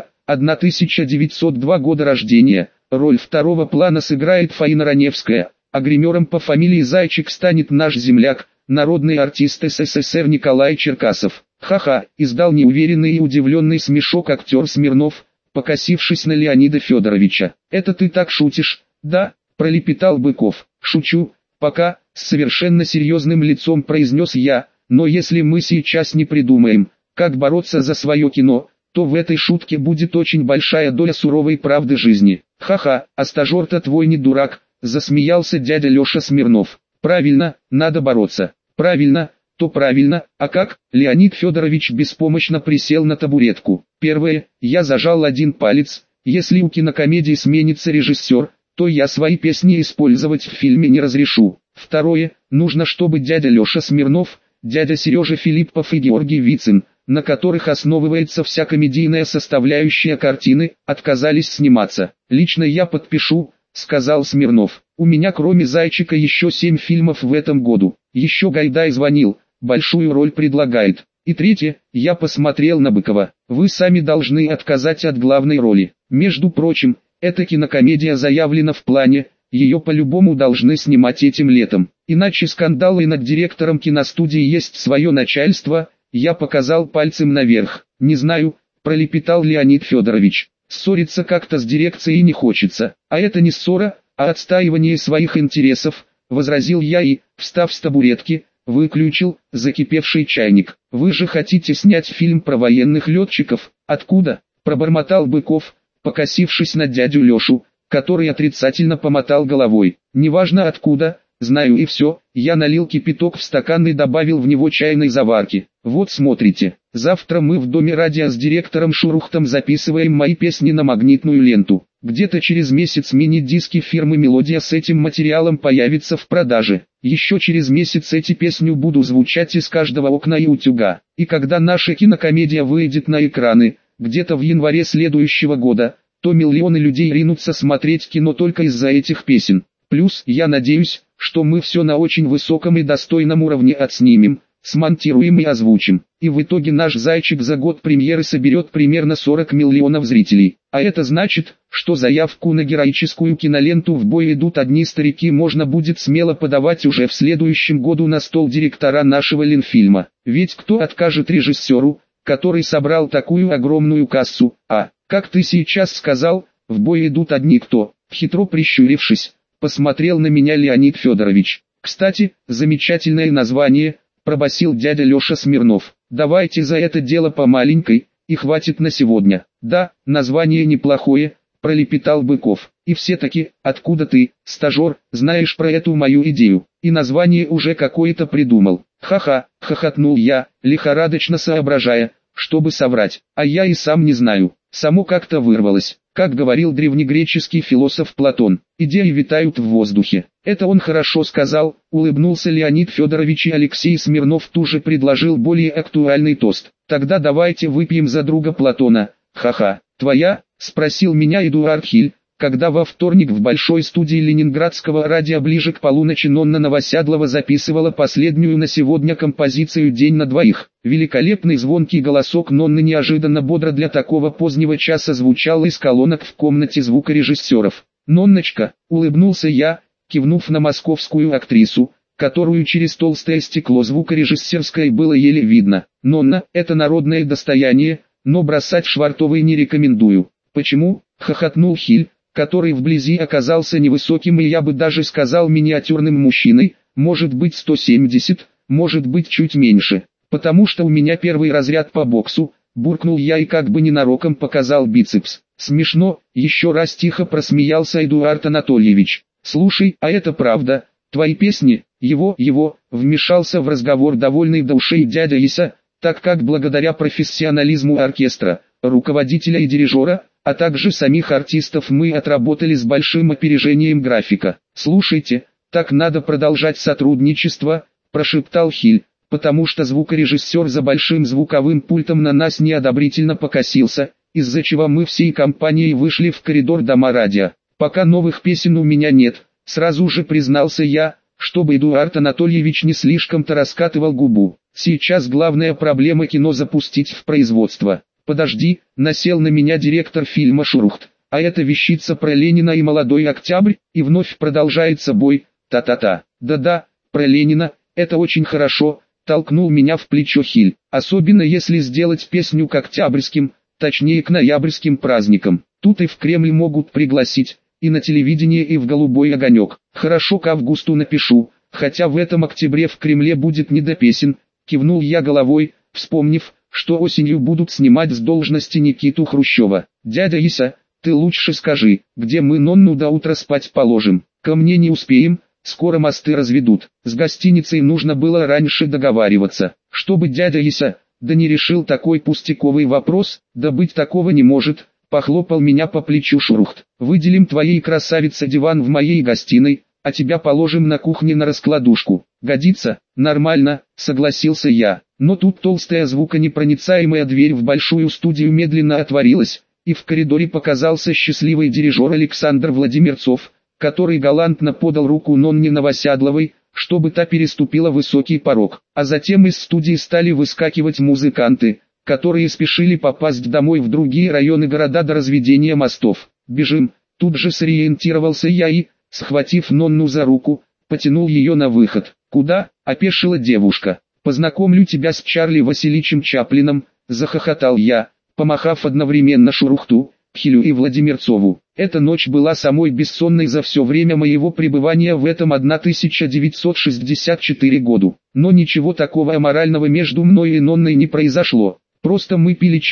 1902 года рождения. Роль второго плана сыграет Фаина Раневская, а гримером по фамилии Зайчик станет наш земляк, народный артист СССР Николай Черкасов. «Ха-ха», — издал неуверенный и удивленный смешок актер Смирнов, покосившись на Леонида Федоровича. «Это ты так шутишь?» «Да», — пролепетал Быков. «Шучу, пока», — с совершенно серьезным лицом произнес я, «но если мы сейчас не придумаем, как бороться за свое кино, то в этой шутке будет очень большая доля суровой правды жизни». «Ха-ха, а стажер-то твой не дурак», — засмеялся дядя Леша Смирнов. «Правильно, надо бороться». «Правильно, то правильно, а как?» Леонид Федорович беспомощно присел на табуретку. «Первое, я зажал один палец, если у кинокомедии сменится режиссер, то я свои песни использовать в фильме не разрешу. Второе, нужно, чтобы дядя Леша Смирнов, дядя Сережа Филиппов и Георгий Вицин, на которых основывается вся комедийная составляющая картины, отказались сниматься. Лично я подпишу», — сказал Смирнов. «У меня кроме «Зайчика» еще 7 фильмов в этом году. Еще Гайдай звонил, большую роль предлагает. И третье, я посмотрел на Быкова. Вы сами должны отказать от главной роли. Между прочим, эта кинокомедия заявлена в плане, ее по-любому должны снимать этим летом. Иначе скандалы над директором киностудии есть свое начальство». Я показал пальцем наверх. «Не знаю», — пролепетал Леонид Федорович. «Ссориться как-то с дирекцией не хочется. А это не ссора, а отстаивание своих интересов», — возразил я и, встав с табуретки, выключил закипевший чайник. «Вы же хотите снять фильм про военных летчиков?» «Откуда?» — пробормотал Быков, покосившись на дядю Лешу, который отрицательно помотал головой. «Неважно откуда», знаю и все. Я налил кипяток в стакан и добавил в него чайной заварки. Вот смотрите, завтра мы в доме радио с директором Шурухтом записываем мои песни на магнитную ленту. Где-то через месяц мини-диски фирмы «Мелодия» с этим материалом появятся в продаже. Еще через месяц эти песни будут звучать из каждого окна и утюга. И когда наша кинокомедия выйдет на экраны, где-то в январе следующего года, то миллионы людей ринутся смотреть кино только из-за этих песен. Плюс, я надеюсь, что мы все на очень высоком и достойном уровне отснимем, смонтируем и озвучим. И в итоге наш «Зайчик» за год премьеры соберет примерно 40 миллионов зрителей. А это значит, что заявку на героическую киноленту «В бой идут одни старики» можно будет смело подавать уже в следующем году на стол директора нашего Ленфильма. Ведь кто откажет режиссеру, который собрал такую огромную кассу? А, как ты сейчас сказал, «В бой идут одни кто?» Хитро прищурившись, посмотрел на меня Леонид Федорович. Кстати, замечательное название, пробасил дядя Леша Смирнов. Давайте за это дело по маленькой, и хватит на сегодня. Да, название неплохое, пролепетал Быков. И все-таки, откуда ты, стажер, знаешь про эту мою идею? И название уже какое-то придумал. Ха-ха, хохотнул я, лихорадочно соображая, чтобы соврать. А я и сам не знаю, само как-то вырвалось. Как говорил древнегреческий философ Платон, идеи витают в воздухе. Это он хорошо сказал, улыбнулся Леонид Федорович, и Алексей Смирнов тут же предложил более актуальный тост. Тогда давайте выпьем за друга Платона. Ха-ха, твоя? Спросил меня Эдуард Хиль, когда во вторник в большой студии ленинградского радио ближе к полуночи Нонна Новосядлова записывала последнюю на сегодня композицию «День на двоих». Великолепный звонкий голосок Нонны неожиданно бодро для такого позднего часа звучал из колонок в комнате звукорежиссеров. «Нонночка», — улыбнулся я, кивнув на московскую актрису, которую через толстое стекло звукорежиссерской было еле видно. «Нонна, это народное достояние, но бросать швартовой не рекомендую». «Почему?» — хохотнул Хиль, который вблизи оказался невысоким и, я бы даже сказал, миниатюрным мужчиной, может быть 170, может быть чуть меньше. «Потому что у меня первый разряд по боксу», — буркнул я и как бы ненароком показал бицепс. «Смешно», — еще раз тихо просмеялся Эдуард Анатольевич. «Слушай, а это правда, твои песни?» Его, вмешался в разговор довольный до ушей дядя Иса, так как благодаря профессионализму оркестра, руководителя и дирижера, а также самих артистов мы отработали с большим опережением графика. «Слушайте, так надо продолжать сотрудничество», – прошептал Хиль, потому что звукорежиссер за большим звуковым пультом на нас неодобрительно покосился, из-за чего мы всей компанией вышли в коридор дома радио. «Пока новых песен у меня нет», – сразу же признался я, чтобы Эдуард Анатольевич не слишком-то раскатывал губу. «Сейчас главная проблема кино запустить в производство». «Подожди», — насел на меня директор фильма Шурухт. «А это вещица про Ленина и молодой Октябрь?» И вновь продолжается бой. Та-та-та. «Да-да, про Ленина, это очень хорошо», — толкнул меня в плечо Хиль. «Особенно если сделать песню к октябрьским, точнее к ноябрьским праздникам. Тут и в Кремль могут пригласить, и на телевидение, и в «Голубой огонек». Хорошо, к августу напишу, хотя в этом октябре в Кремле будет не до песен», — кивнул я головой, вспомнив, что осенью будут снимать с должности Никиту Хрущева. «Дядя Иса, ты лучше скажи, где мы Нонну до утра спать положим? Ко мне не успеем, скоро мосты разведут». С гостиницей нужно было раньше договариваться, чтобы дядя Иса, да не решил такой пустяковый вопрос, да быть такого не может, похлопал меня по плечу Шурухт. «Выделим твоей красавице диван в моей гостиной, а тебя положим на кухне на раскладушку». «Годится, нормально», — согласился я. Но тут толстая звуконепроницаемая дверь в большую студию медленно отворилась, и в коридоре показался счастливый дирижер Александр Владимирцов, который галантно подал руку Нонне Новосядловой, чтобы та переступила высокий порог. А затем из студии стали выскакивать музыканты, которые спешили попасть домой в другие районы города до разведения мостов. «Бежим!» Тут же сориентировался я и, схватив Нонну за руку, потянул ее на выход. «Куда?» – опешила девушка. «Познакомлю тебя с Чарли Васильевичем Чаплиным», – захохотал я, помахав одновременно Шурухту, Хилю и Владимирцову. Эта ночь была самой бессонной за все время моего пребывания в этом 1964 году. Но ничего такого аморального между мной и Нонной не произошло. Просто мы пили чай,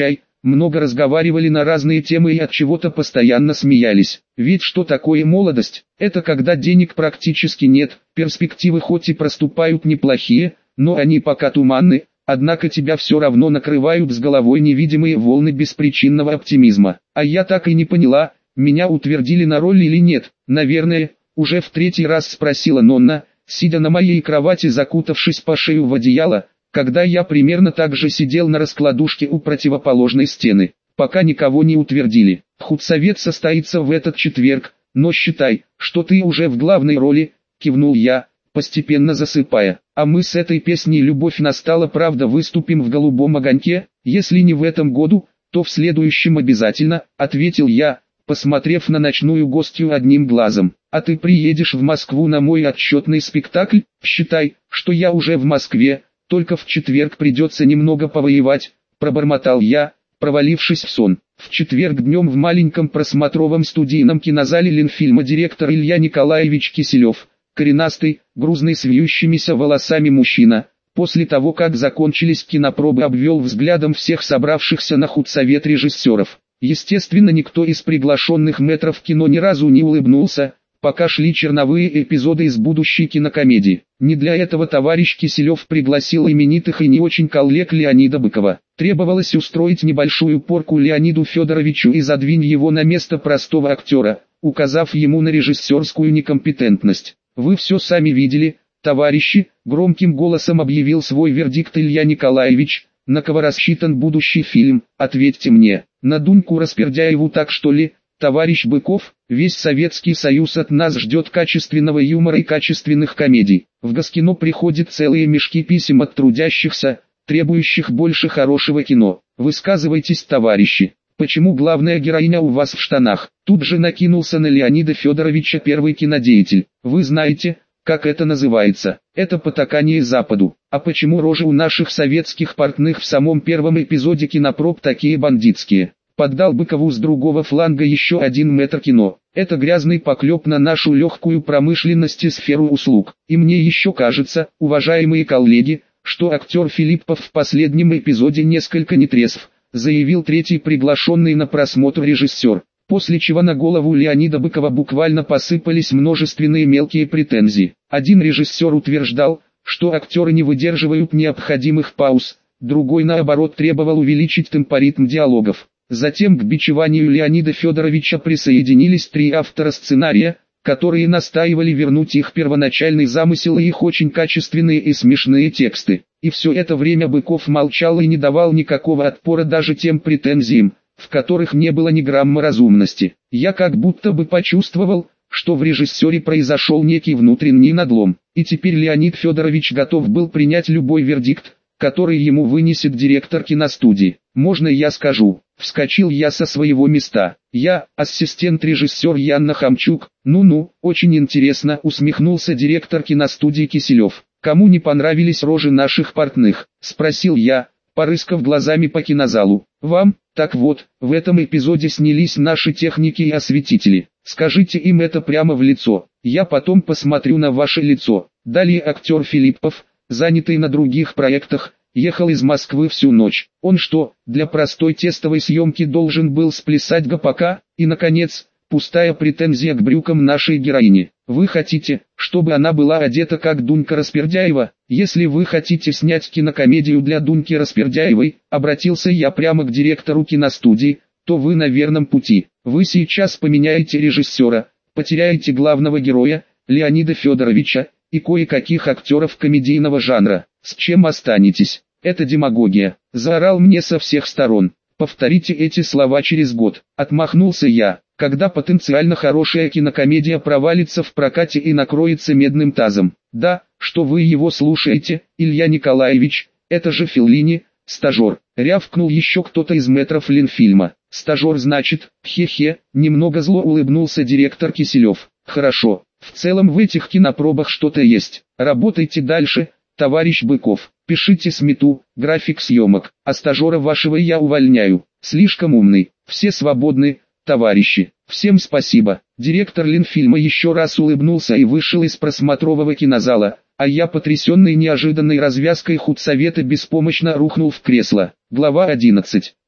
много разговаривали на разные темы и от чего-то постоянно смеялись. Ведь что такое молодость? Это когда денег практически нет, перспективы хоть и проступают неплохие, но они пока туманны, однако тебя все равно накрывают с головой невидимые волны беспричинного оптимизма. А я так и не поняла, меня утвердили на роль или нет. Наверное, уже в третий раз спросила Нонна, сидя на моей кровати, закутавшись по шею в одеяло, когда я примерно так же сидел на раскладушке у противоположной стены. Пока никого не утвердили. Худсовет состоится в этот четверг, но считай, что ты уже в главной роли, кивнул я, постепенно засыпая. А мы с этой песней «Любовь настала, правда» выступим в «Голубом огоньке», если не в этом году, то в следующем обязательно, ответил я, посмотрев на ночную гостью одним глазом. А ты приедешь в Москву на мой отчетный спектакль? Считай, что я уже в Москве, только в четверг придется немного повоевать, пробормотал я, провалившись в сон. В четверг днем в маленьком просмотровом студийном кинозале Ленфильма директор Илья Николаевич Киселев, коренастый, грузный с вьющимися волосами мужчина, после того как закончились кинопробы, обвел взглядом всех собравшихся на худсовет режиссеров. Естественно, никто из приглашенных мэтров кино ни разу не улыбнулся, пока шли черновые эпизоды из будущей кинокомедии. Не для этого товарищ Киселев пригласил именитых и не очень коллег Леонида Быкова. Требовалось устроить небольшую порку Леониду Федоровичу и задвинь его на место простого актера, указав ему на режиссерскую некомпетентность. «Вы все сами видели, товарищи», — громким голосом объявил свой вердикт Илья Николаевич. «На кого рассчитан будущий фильм, ответьте мне, на Дуньку Распердяеву так что ли?» Товарищ Быков, весь Советский Союз от нас ждет качественного юмора и качественных комедий. В Госкино приходят целые мешки писем от трудящихся, требующих больше хорошего кино. Высказывайтесь, товарищи. Почему главная героиня у вас в штанах? Тут же накинулся на Леонида Федоровича первый кинодеятель. Вы знаете, как это называется? Это потакание Западу. А почему рожи у наших советских портных в самом первом эпизоде кинопроб такие бандитские? Поддал Быкову с другого фланга еще один мэтр кино. Это грязный поклеп на нашу легкую промышленность и сферу услуг. И мне еще кажется, уважаемые коллеги, что актер Филиппов в последнем эпизоде несколько нетрезв, заявил третий приглашенный на просмотр режиссер. После чего на голову Леонида Быкова буквально посыпались множественные мелкие претензии. Один режиссер утверждал, что актеры не выдерживают необходимых пауз, другой наоборот требовал увеличить темпоритм диалогов. Затем к бичеванию Леонида Федоровича присоединились три автора сценария, которые настаивали вернуть их первоначальный замысел и их очень качественные и смешные тексты. И все это время Быков молчал и не давал никакого отпора даже тем претензиям, в которых не было ни грамма разумности. Я как будто бы почувствовал, что в режиссере произошел некий внутренний надлом, и теперь Леонид Федорович готов был принять любой вердикт, который ему вынесет директор киностудии. «Можно я скажу?» Вскочил я со своего места. «Я, ассистент-режиссер Янна Хамчук». «Ну-ну, очень интересно», усмехнулся директор киностудии Киселев. «Кому не понравились рожи наших портных?» Спросил я, порыскав глазами по кинозалу. «Вам? Так вот, в этом эпизоде снялись наши техники и осветители. Скажите им это прямо в лицо. Я потом посмотрю на ваше лицо». Далее актер Филиппов, занятый на других проектах, ехал из Москвы всю ночь. Он что, для простой тестовой съемки должен был сплясать ГПК? И наконец, пустая претензия к брюкам нашей героини. Вы хотите, чтобы она была одета как Дунька Распердяева? Если вы хотите снять кинокомедию для Дуньки Распердяевой, обратился я прямо к директору киностудии, то вы на верном пути. Вы сейчас поменяете режиссера, потеряете главного героя, Леонида Федоровича, и кое-каких актеров комедийного жанра. С чем останетесь? Это демагогия. Заорал мне со всех сторон. Повторите эти слова через год. Отмахнулся я. Когда потенциально хорошая кинокомедия провалится в прокате и накроется медным тазом. Да, что вы его слушаете, Илья Николаевич, это же Феллини, стажер. Рявкнул еще кто-то из мэтров Ленфильма. Стажер значит, хе-хе, немного зло улыбнулся директор Киселев. Хорошо, в целом в этих кинопробах что-то есть. Работайте дальше, товарищ Быков. Пишите смету, график съемок, а стажера вашего я увольняю. Слишком умный. Все свободны, товарищи. Всем спасибо. Директор Ленфильма еще раз улыбнулся и вышел из просмотрового кинозала, а я, потрясенный неожиданной развязкой худсовета, беспомощно рухнул в кресло. Глава 11.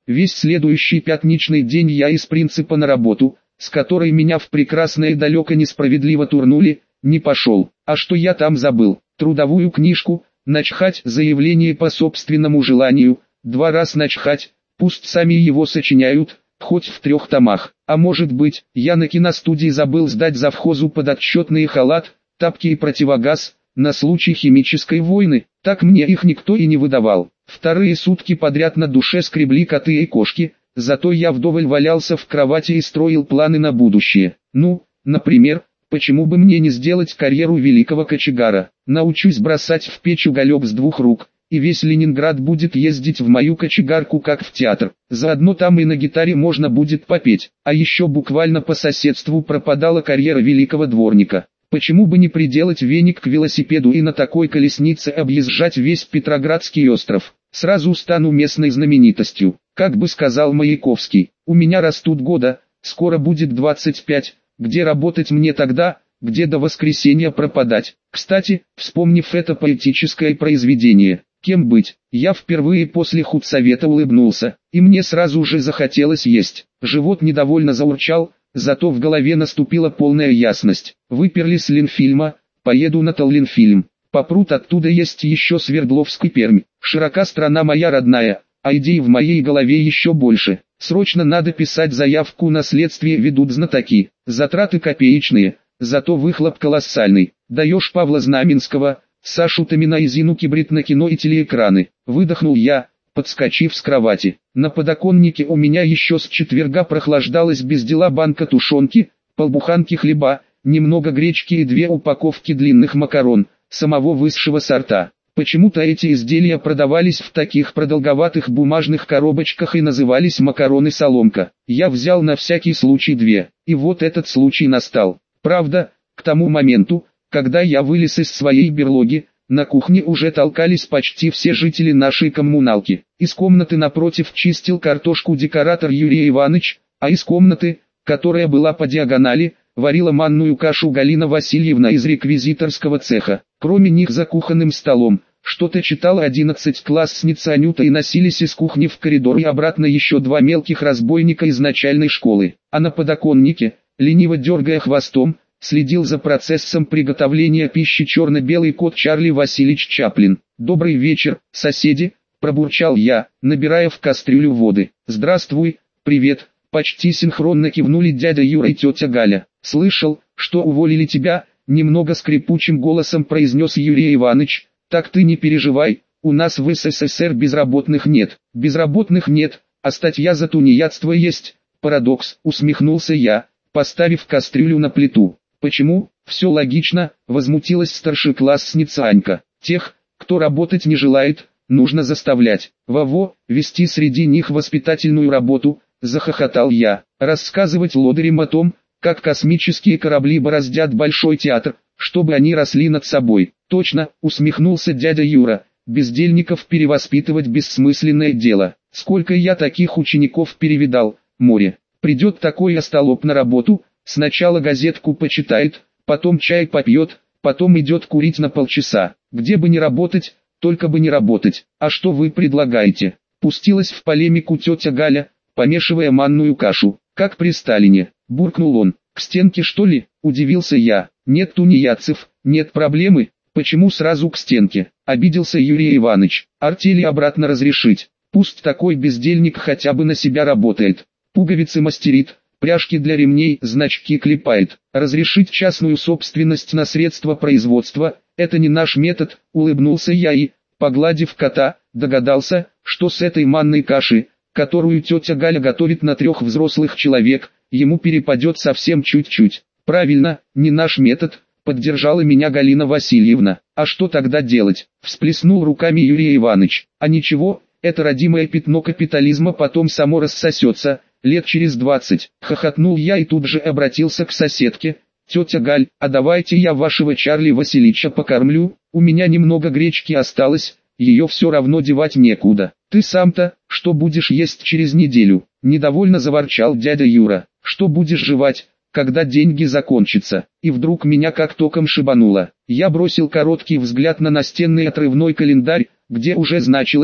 Весь следующий пятничный день я из принципа на работу, с которой меня в прекрасное и далеко несправедливо турнули, не пошел. А что я там забыл? Трудовую книжку, начхать заявление по собственному желанию, 2 раз начхать, пусть сами его сочиняют, хоть в 3 томах. А может быть, я на киностудии забыл сдать завхозу подотчетный халат, тапки и противогаз, на случай химической войны, так мне их никто и не выдавал. 2 сутки подряд на душе скребли коты и кошки, зато я вдоволь валялся в кровати и строил планы на будущее. Ну, например, почему бы мне не сделать карьеру великого кочегара? Научусь бросать в печь уголек с 2 рук, и весь Ленинград будет ездить в мою кочегарку как в театр. Заодно там и на гитаре можно будет попеть. А еще буквально по соседству пропадала карьера великого дворника. Почему бы не приделать веник к велосипеду и на такой колеснице объезжать весь Петроградский остров? Сразу стану местной знаменитостью. Как бы сказал Маяковский, у меня растут года, скоро будет 25, где работать мне тогда, где до воскресенья пропадать. Кстати, вспомнив это поэтическое произведение, кем быть, я впервые после худсовета улыбнулся, и мне сразу же захотелось есть. Живот недовольно заурчал, зато в голове наступила полная ясность. Выперли с Ленфильма, поеду на Таллинфильм. Попрут оттуда, есть еще Свердловск и Пермь. Широка страна моя родная, а идей в моей голове еще больше. Срочно надо писать заявку на следствие, ведут знатоки. Затраты копеечные, зато выхлоп колоссальный. Даешь Павла Знаменского, Сашу Томина и Зину Кибрид на кино и телеэкраны. Выдохнул я, подскочив с кровати. На подоконнике у меня еще с четверга прохлаждалась без дела банка тушенки, полбуханки хлеба, немного гречки и 2 упаковки длинных макарон, самого высшего сорта. Почему-то эти изделия продавались в таких продолговатых бумажных коробочках и назывались макароны-соломка. Я взял на всякий случай 2, и вот этот случай настал. Правда, к тому моменту, когда я вылез из своей берлоги, на кухне уже толкались почти все жители нашей коммуналки. Из комнаты напротив чистил картошку декоратор Юрий Иванович, а из комнаты, которая была по диагонали, варила манную кашу Галина Васильевна из реквизиторского цеха. Кроме них за кухонным столом, что-то читала 11-классница Анюта, и носились из кухни в коридор и обратно еще 2 мелких разбойника из начальной школы. А на подоконнике, лениво дергая хвостом, следил за процессом приготовления пищи черно-белый кот Чарли Васильевич Чаплин. «Добрый вечер, соседи», – пробурчал я, набирая в кастрюлю воды. «Здравствуй, привет», – почти синхронно кивнули дядя Юра и тетя Галя. «Слышал, что уволили тебя», – немного скрипучим голосом произнес Юрий Иванович. «Так ты не переживай, у нас в СССР безработных нет». «Безработных нет, а статья за тунеядство есть». «Парадокс», – усмехнулся я, поставив кастрюлю на плиту. «Почему?» «Все логично», – возмутилась старшеклассница Анька. «Тех, кто работать не желает, нужно заставлять. Во-во, вести среди них воспитательную работу», – захохотал я. «Рассказывать лодырям о том, как космические корабли бороздят Большой театр, чтобы они росли над собой». «Точно», – усмехнулся дядя Юра, – «бездельников перевоспитывать бессмысленное дело. Сколько я таких учеников перевидал, море. Придет такой остолоп на работу, сначала газетку почитает, потом чай попьет, потом идет курить на полчаса. Где бы не работать, только бы не работать. А что вы предлагаете?» Пустилась в полемику тетя Галя, помешивая манную кашу. «Как при Сталине», – буркнул он. «К стенке что ли?» – удивился я. «Нет тунеядцев, нет проблемы. Почему сразу к стенке?» – обиделся Юрий Иванович. «Артели обратно разрешить. Пусть такой бездельник хотя бы на себя работает. Пуговицы мастерит, пряжки для ремней, значки клепает. Разрешить частную собственность на средства производства – это не наш метод», – улыбнулся я и, погладив кота, догадался, что с этой манной каши, которую тетя Галя готовит на 3 взрослых человек, ему перепадет совсем чуть-чуть. «Правильно, не наш метод», – поддержала меня Галина Васильевна. «А что тогда делать?» – всплеснул руками Юрий Иванович. «А ничего, это родимое пятно капитализма потом само рассосется, лет через 20. Хохотнул я и тут же обратился к соседке. «Тетя Галь, а давайте я вашего Чарли Васильевича покормлю, у меня немного гречки осталось, ее все равно девать некуда». «Ты сам-то, что будешь есть через неделю?» – недовольно заворчал дядя Юра. «Что будешь жевать, когда деньги закончатся?» И вдруг меня как током шибануло. Я бросил короткий взгляд на настенный отрывной календарь, где уже значилось,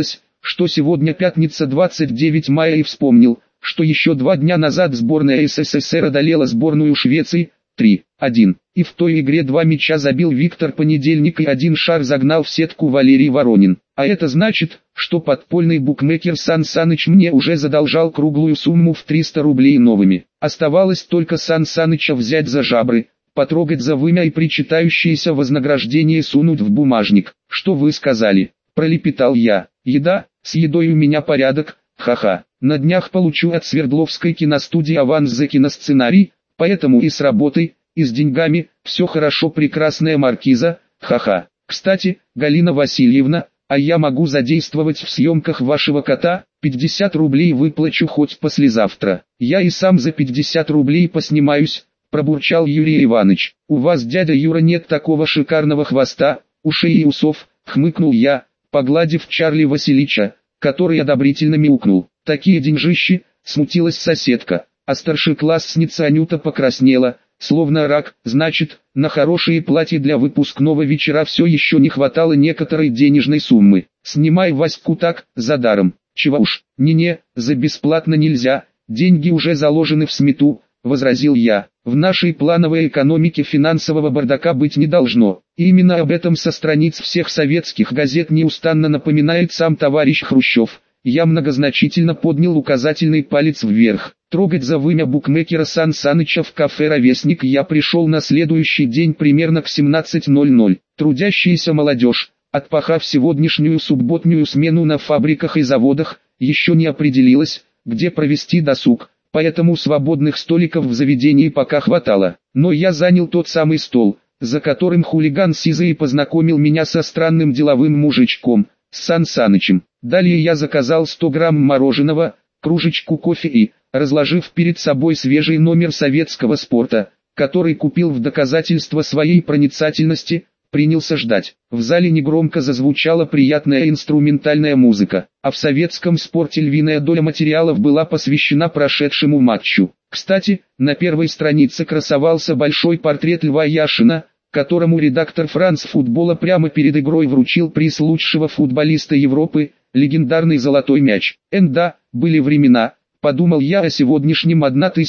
что сегодня пятница 29 мая и вспомнил, что еще 2 дня назад сборная СССР одолела сборную Швеции 3-1. И в той игре 2 мяча забил Виктор Понедельник и 1 шар загнал в сетку Валерий Воронин. А это значит, что подпольный букмекер Сан Саныч мне уже задолжал круглую сумму в 300 рублей новыми. Оставалось только Сан Саныча взять за жабры, потрогать за вымя и причитающееся вознаграждение сунуть в бумажник. «Что вы сказали?» – пролепетал я. «Еда, с едой у меня порядок, ха-ха. На днях получу от Свердловской киностудии аванс за киносценарий, поэтому и с работой, и с деньгами, все хорошо, прекрасная маркиза, ха-ха. Кстати, Галина Васильевна, а я могу задействовать в съемках вашего кота, 50 рублей выплачу хоть послезавтра. Я и сам за 50 рублей поснимаюсь», – пробурчал Юрий Иванович. «У вас, дядя Юра, нет такого шикарного хвоста, ушей и усов», – хмыкнул я, погладив Чарли Василича, который одобрительно мяукнул. «Такие деньжищи», – смутилась соседка, а старшеклассница Анюта покраснела, словно рак. «Значит, на хорошие платья для выпускного вечера все еще не хватало некоторой денежной суммы. Снимай Ваську так, за даром». «Чего уж, не-не, за бесплатно нельзя, деньги уже заложены в смету», – возразил я. «В нашей плановой экономике финансового бардака быть не должно». И именно об этом со страниц всех советских газет неустанно напоминает сам товарищ Хрущев. Я многозначительно поднял указательный палец вверх. Трогать за вымя букмекера Сан Саныча в кафе «Ровесник» я пришел на следующий день примерно к 17:00. Трудящаяся молодежь, отпахав сегодняшнюю субботнюю смену на фабриках и заводах, еще не определилась, где провести досуг, поэтому свободных столиков в заведении пока хватало. Но я занял тот самый стол, за которым хулиган Сизый познакомил меня со странным деловым мужичком, с Сан Санычем. Далее я заказал 100 грамм мороженого, кружечку кофе и, разложив перед собой свежий номер советского спорта, который купил в доказательство своей проницательности, принялся ждать. В зале негромко зазвучала приятная инструментальная музыка, а в советском спорте львиная доля материалов была посвящена прошедшему матчу. Кстати, на первой странице красовался большой портрет Льва Яшина, которому редактор «Франс Футбола» прямо перед игрой вручил приз лучшего футболиста Европы, легендарный золотой мяч. Да, были времена, подумал я о сегодняшнем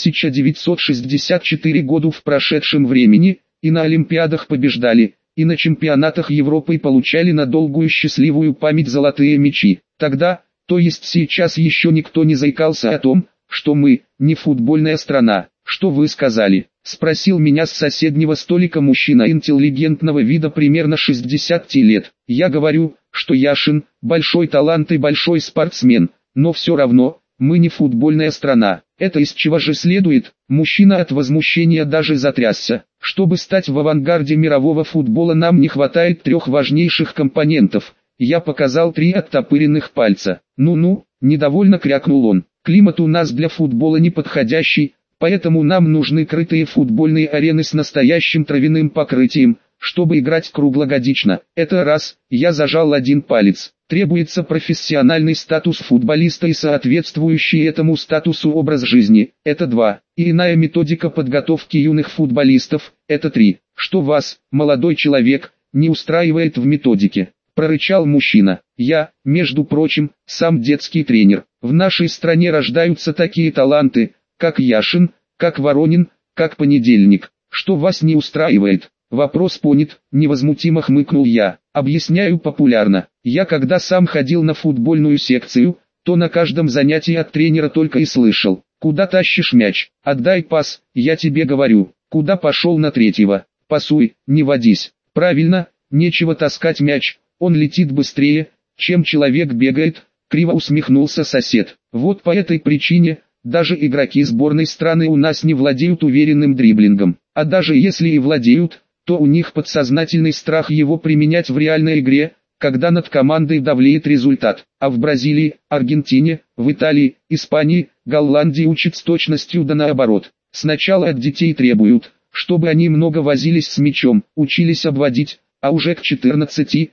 1964 году в прошедшем времени, и на Олимпиадах побеждали, и на чемпионатах Европы получали на долгую счастливую память золотые мячи. Тогда, то есть сейчас, еще никто не заикался о том, что мы, не футбольная страна. «Что вы сказали?» – спросил меня с соседнего столика мужчина интеллигентного вида примерно 60 лет. «Я говорю, что Яшин – большой талант и большой спортсмен, но все равно, мы не футбольная страна». «Это из чего же следует?» Мужчина от возмущения даже затрясся. «Чтобы стать в авангарде мирового футбола, нам не хватает 3 важнейших компонентов». Я показал 3 оттопыренных пальца. «Ну-ну», – недовольно крякнул он. «Климат у нас для футбола неподходящий, поэтому нам нужны крытые футбольные арены с настоящим травяным покрытием, чтобы играть круглогодично. Это раз». Я зажал 1 палец. «Требуется профессиональный статус футболиста и соответствующий этому статусу образ жизни. Это 2. И иная методика подготовки юных футболистов. Это 3. Что вас, молодой человек, не устраивает в методике?» – прорычал мужчина. «Я, между прочим, сам детский тренер. В нашей стране рождаются такие таланты, как Яшин, как Воронин, как Понедельник. Что вас не устраивает?» «Вопрос понят», – невозмутимо хмыкнул я. «Объясняю популярно. Я когда сам ходил на футбольную секцию, то на каждом занятии от тренера только и слышал: куда тащишь мяч? Отдай пас, я тебе говорю. Куда пошел на 3-го? Пасуй, не водись. Правильно, нечего таскать мяч, он летит быстрее, чем человек бегает», – криво усмехнулся сосед. «Вот по этой причине даже игроки сборной страны у нас не владеют уверенным дриблингом. А даже если и владеют, то у них подсознательный страх его применять в реальной игре, когда над командой давлеет результат. А в Бразилии, Аргентине, в Италии, Испании, Голландии учат с точностью да наоборот. Сначала от детей требуют, чтобы они много возились с мячом, учились обводить, а уже к 14-15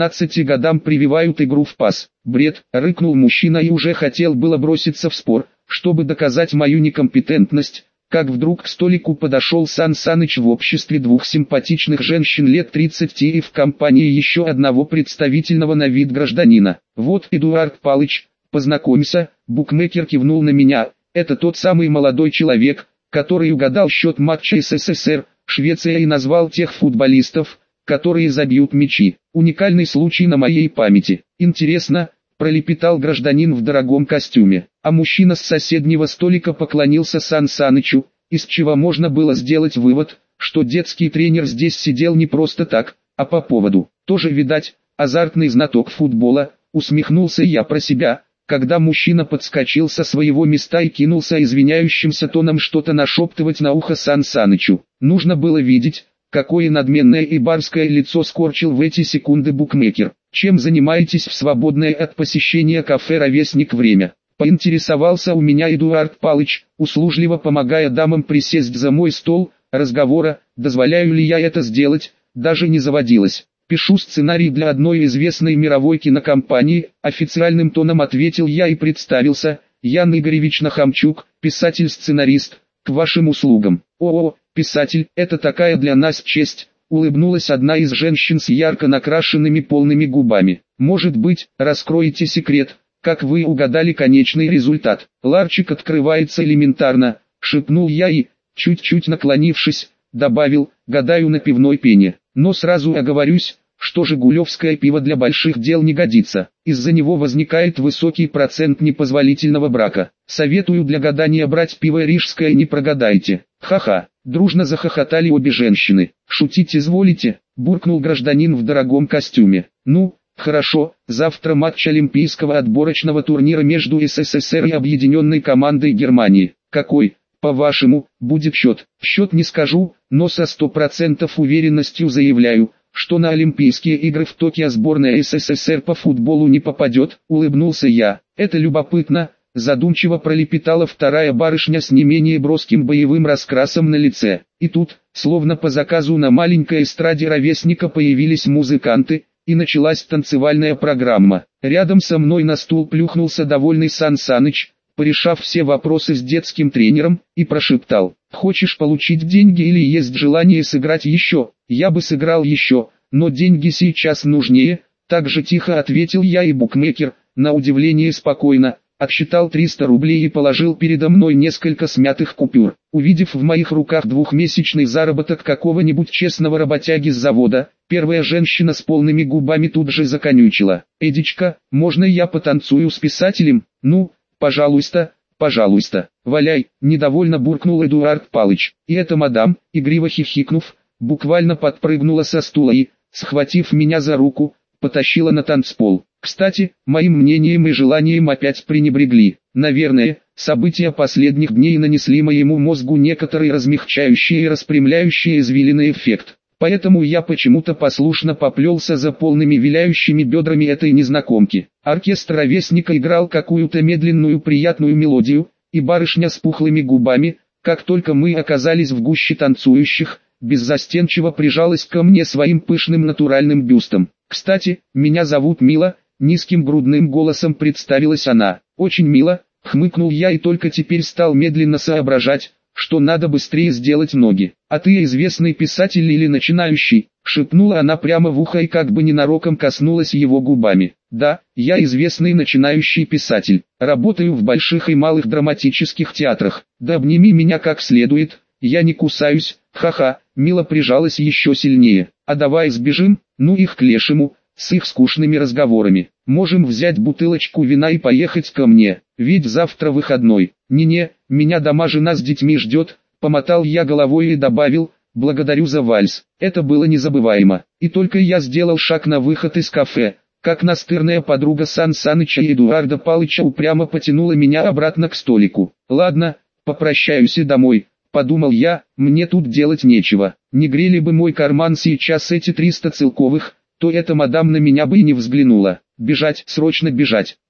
годам прививают игру в пас». «Бред», – рыкнул мужчина и уже хотел было броситься в спор, чтобы доказать мою некомпетентность, как вдруг к столику подошел Сан Саныч в обществе двух симпатичных женщин лет 30 и в компании еще одного представительного на вид гражданина. «Вот, Эдуард Палыч, познакомься», букмекер кивнул на меня, «это тот самый молодой человек, который угадал счет матча СССР, Швеция и назвал тех футболистов, которые забьют мячи. Уникальный случай на моей памяти. Интересно», пролепетал гражданин в дорогом костюме, а мужчина с соседнего столика поклонился Сан Санычу, из чего можно было сделать вывод, что детский тренер здесь сидел не просто так, а по поводу. Тоже, видать, азартный знаток футбола, усмехнулся я про себя, когда мужчина подскочил со своего места и кинулся извиняющимся тоном что-то нашептывать на ухо Сан Санычу. Нужно было видеть, какое надменное и барское лицо скорчил в эти секунды букмекер. «Чем занимаетесь в свободное от посещения кафе «Ровесник» время?» Поинтересовался у меня Эдуард Палыч, услужливо помогая дамам присесть за мой стол. Разговора, дозволяю ли я это сделать, даже не заводилось. «Пишу сценарий для одной известной мировой кинокомпании», официальным тоном ответил я и представился. «Ян Игоревич Нахамчук, писатель-сценарист, к вашим услугам». «О, писатель, это такая для нас честь», улыбнулась одна из женщин с ярко накрашенными полными губами. «Может быть, раскроете секрет, как вы угадали конечный результат?» «Ларчик открывается элементарно», шепнул я и, чуть-чуть наклонившись, добавил: «гадаю на пивной пене. Но сразу оговорюсь, что жигулевское пиво для больших дел не годится. Из-за него возникает высокий процент непозволительного брака. Советую для гадания брать пиво рижское, не прогадайте». «Ха-ха», дружно захохотали обе женщины. «Шутить изволите?» буркнул гражданин в дорогом костюме. «Ну, хорошо, завтра матч олимпийского отборочного турнира между СССР и объединенной командой Германии. Какой, по-вашему, будет счет?» «Счет не скажу, но со 100% уверенностью заявляю, что на Олимпийские игры в Токио сборная СССР по футболу не попадет», улыбнулся я. «Это любопытно», задумчиво пролепетала вторая барышня с не менее броским боевым раскрасом на лице. И тут, словно по заказу, на маленькой эстраде «Ровесника» появились музыканты, и началась танцевальная программа. Рядом со мной на стул плюхнулся довольный Сан Саныч, порешав все вопросы с детским тренером, и прошептал: «Хочешь получить деньги или есть желание сыграть еще?» «Я бы сыграл еще, но деньги сейчас нужнее», так же тихо ответил я, и букмекер, на удивление спокойно, отсчитал 300 рублей и положил передо мной несколько смятых купюр. Увидев в моих руках двухмесячный заработок какого-нибудь честного работяги с завода, первая женщина с полными губами тут же законючила: «Эдичка, можно я потанцую с писателем?» «Ну, пожалуйста, пожалуйста, валяй», недовольно буркнул Эдуард Палыч. И эта мадам, игриво хихикнув, буквально подпрыгнула со стула и, схватив меня за руку, потащила на танцпол. Кстати, моим мнением и желанием опять пренебрегли. Наверное, события последних дней нанесли моему мозгу некоторый размягчающий и распрямляющий извилинный эффект. Поэтому я почему-то послушно поплелся за полными виляющими бедрами этой незнакомки. Оркестр «Ровесника» играл какую-то медленную приятную мелодию, и барышня с пухлыми губами, как только мы оказались в гуще танцующих, беззастенчиво прижалась ко мне своим пышным натуральным бюстом. «Кстати, меня зовут Мила», низким грудным голосом представилась она. «Очень мило», хмыкнул я и только теперь стал медленно соображать, что надо быстрее сделать ноги. «А ты известный писатель или начинающий?» шепнула она прямо в ухо и как бы ненароком коснулась его губами. «Да, я известный начинающий писатель. Работаю в больших и малых драматических театрах. Да обними меня как следует, я не кусаюсь». «Ха-ха», Мила прижалась еще сильнее. «А давай сбежим, ну их к лешему, с их скучными разговорами. Можем взять бутылочку вина и поехать ко мне, ведь завтра выходной». «Не-не, меня дома жена с детьми ждет», помотал я головой и добавил: «благодарю за вальс». Это было незабываемо. И только я сделал шаг на выход из кафе, как настырная подруга Сан Саныча и Эдуарда Палыча упрямо потянула меня обратно к столику. «Ладно, попрощаюсь и домой», подумал я, мне тут делать нечего. Не грели бы мой карман сейчас эти 300 целковых, то эта мадам на меня бы и не взглянула. Бежать, срочно бежать.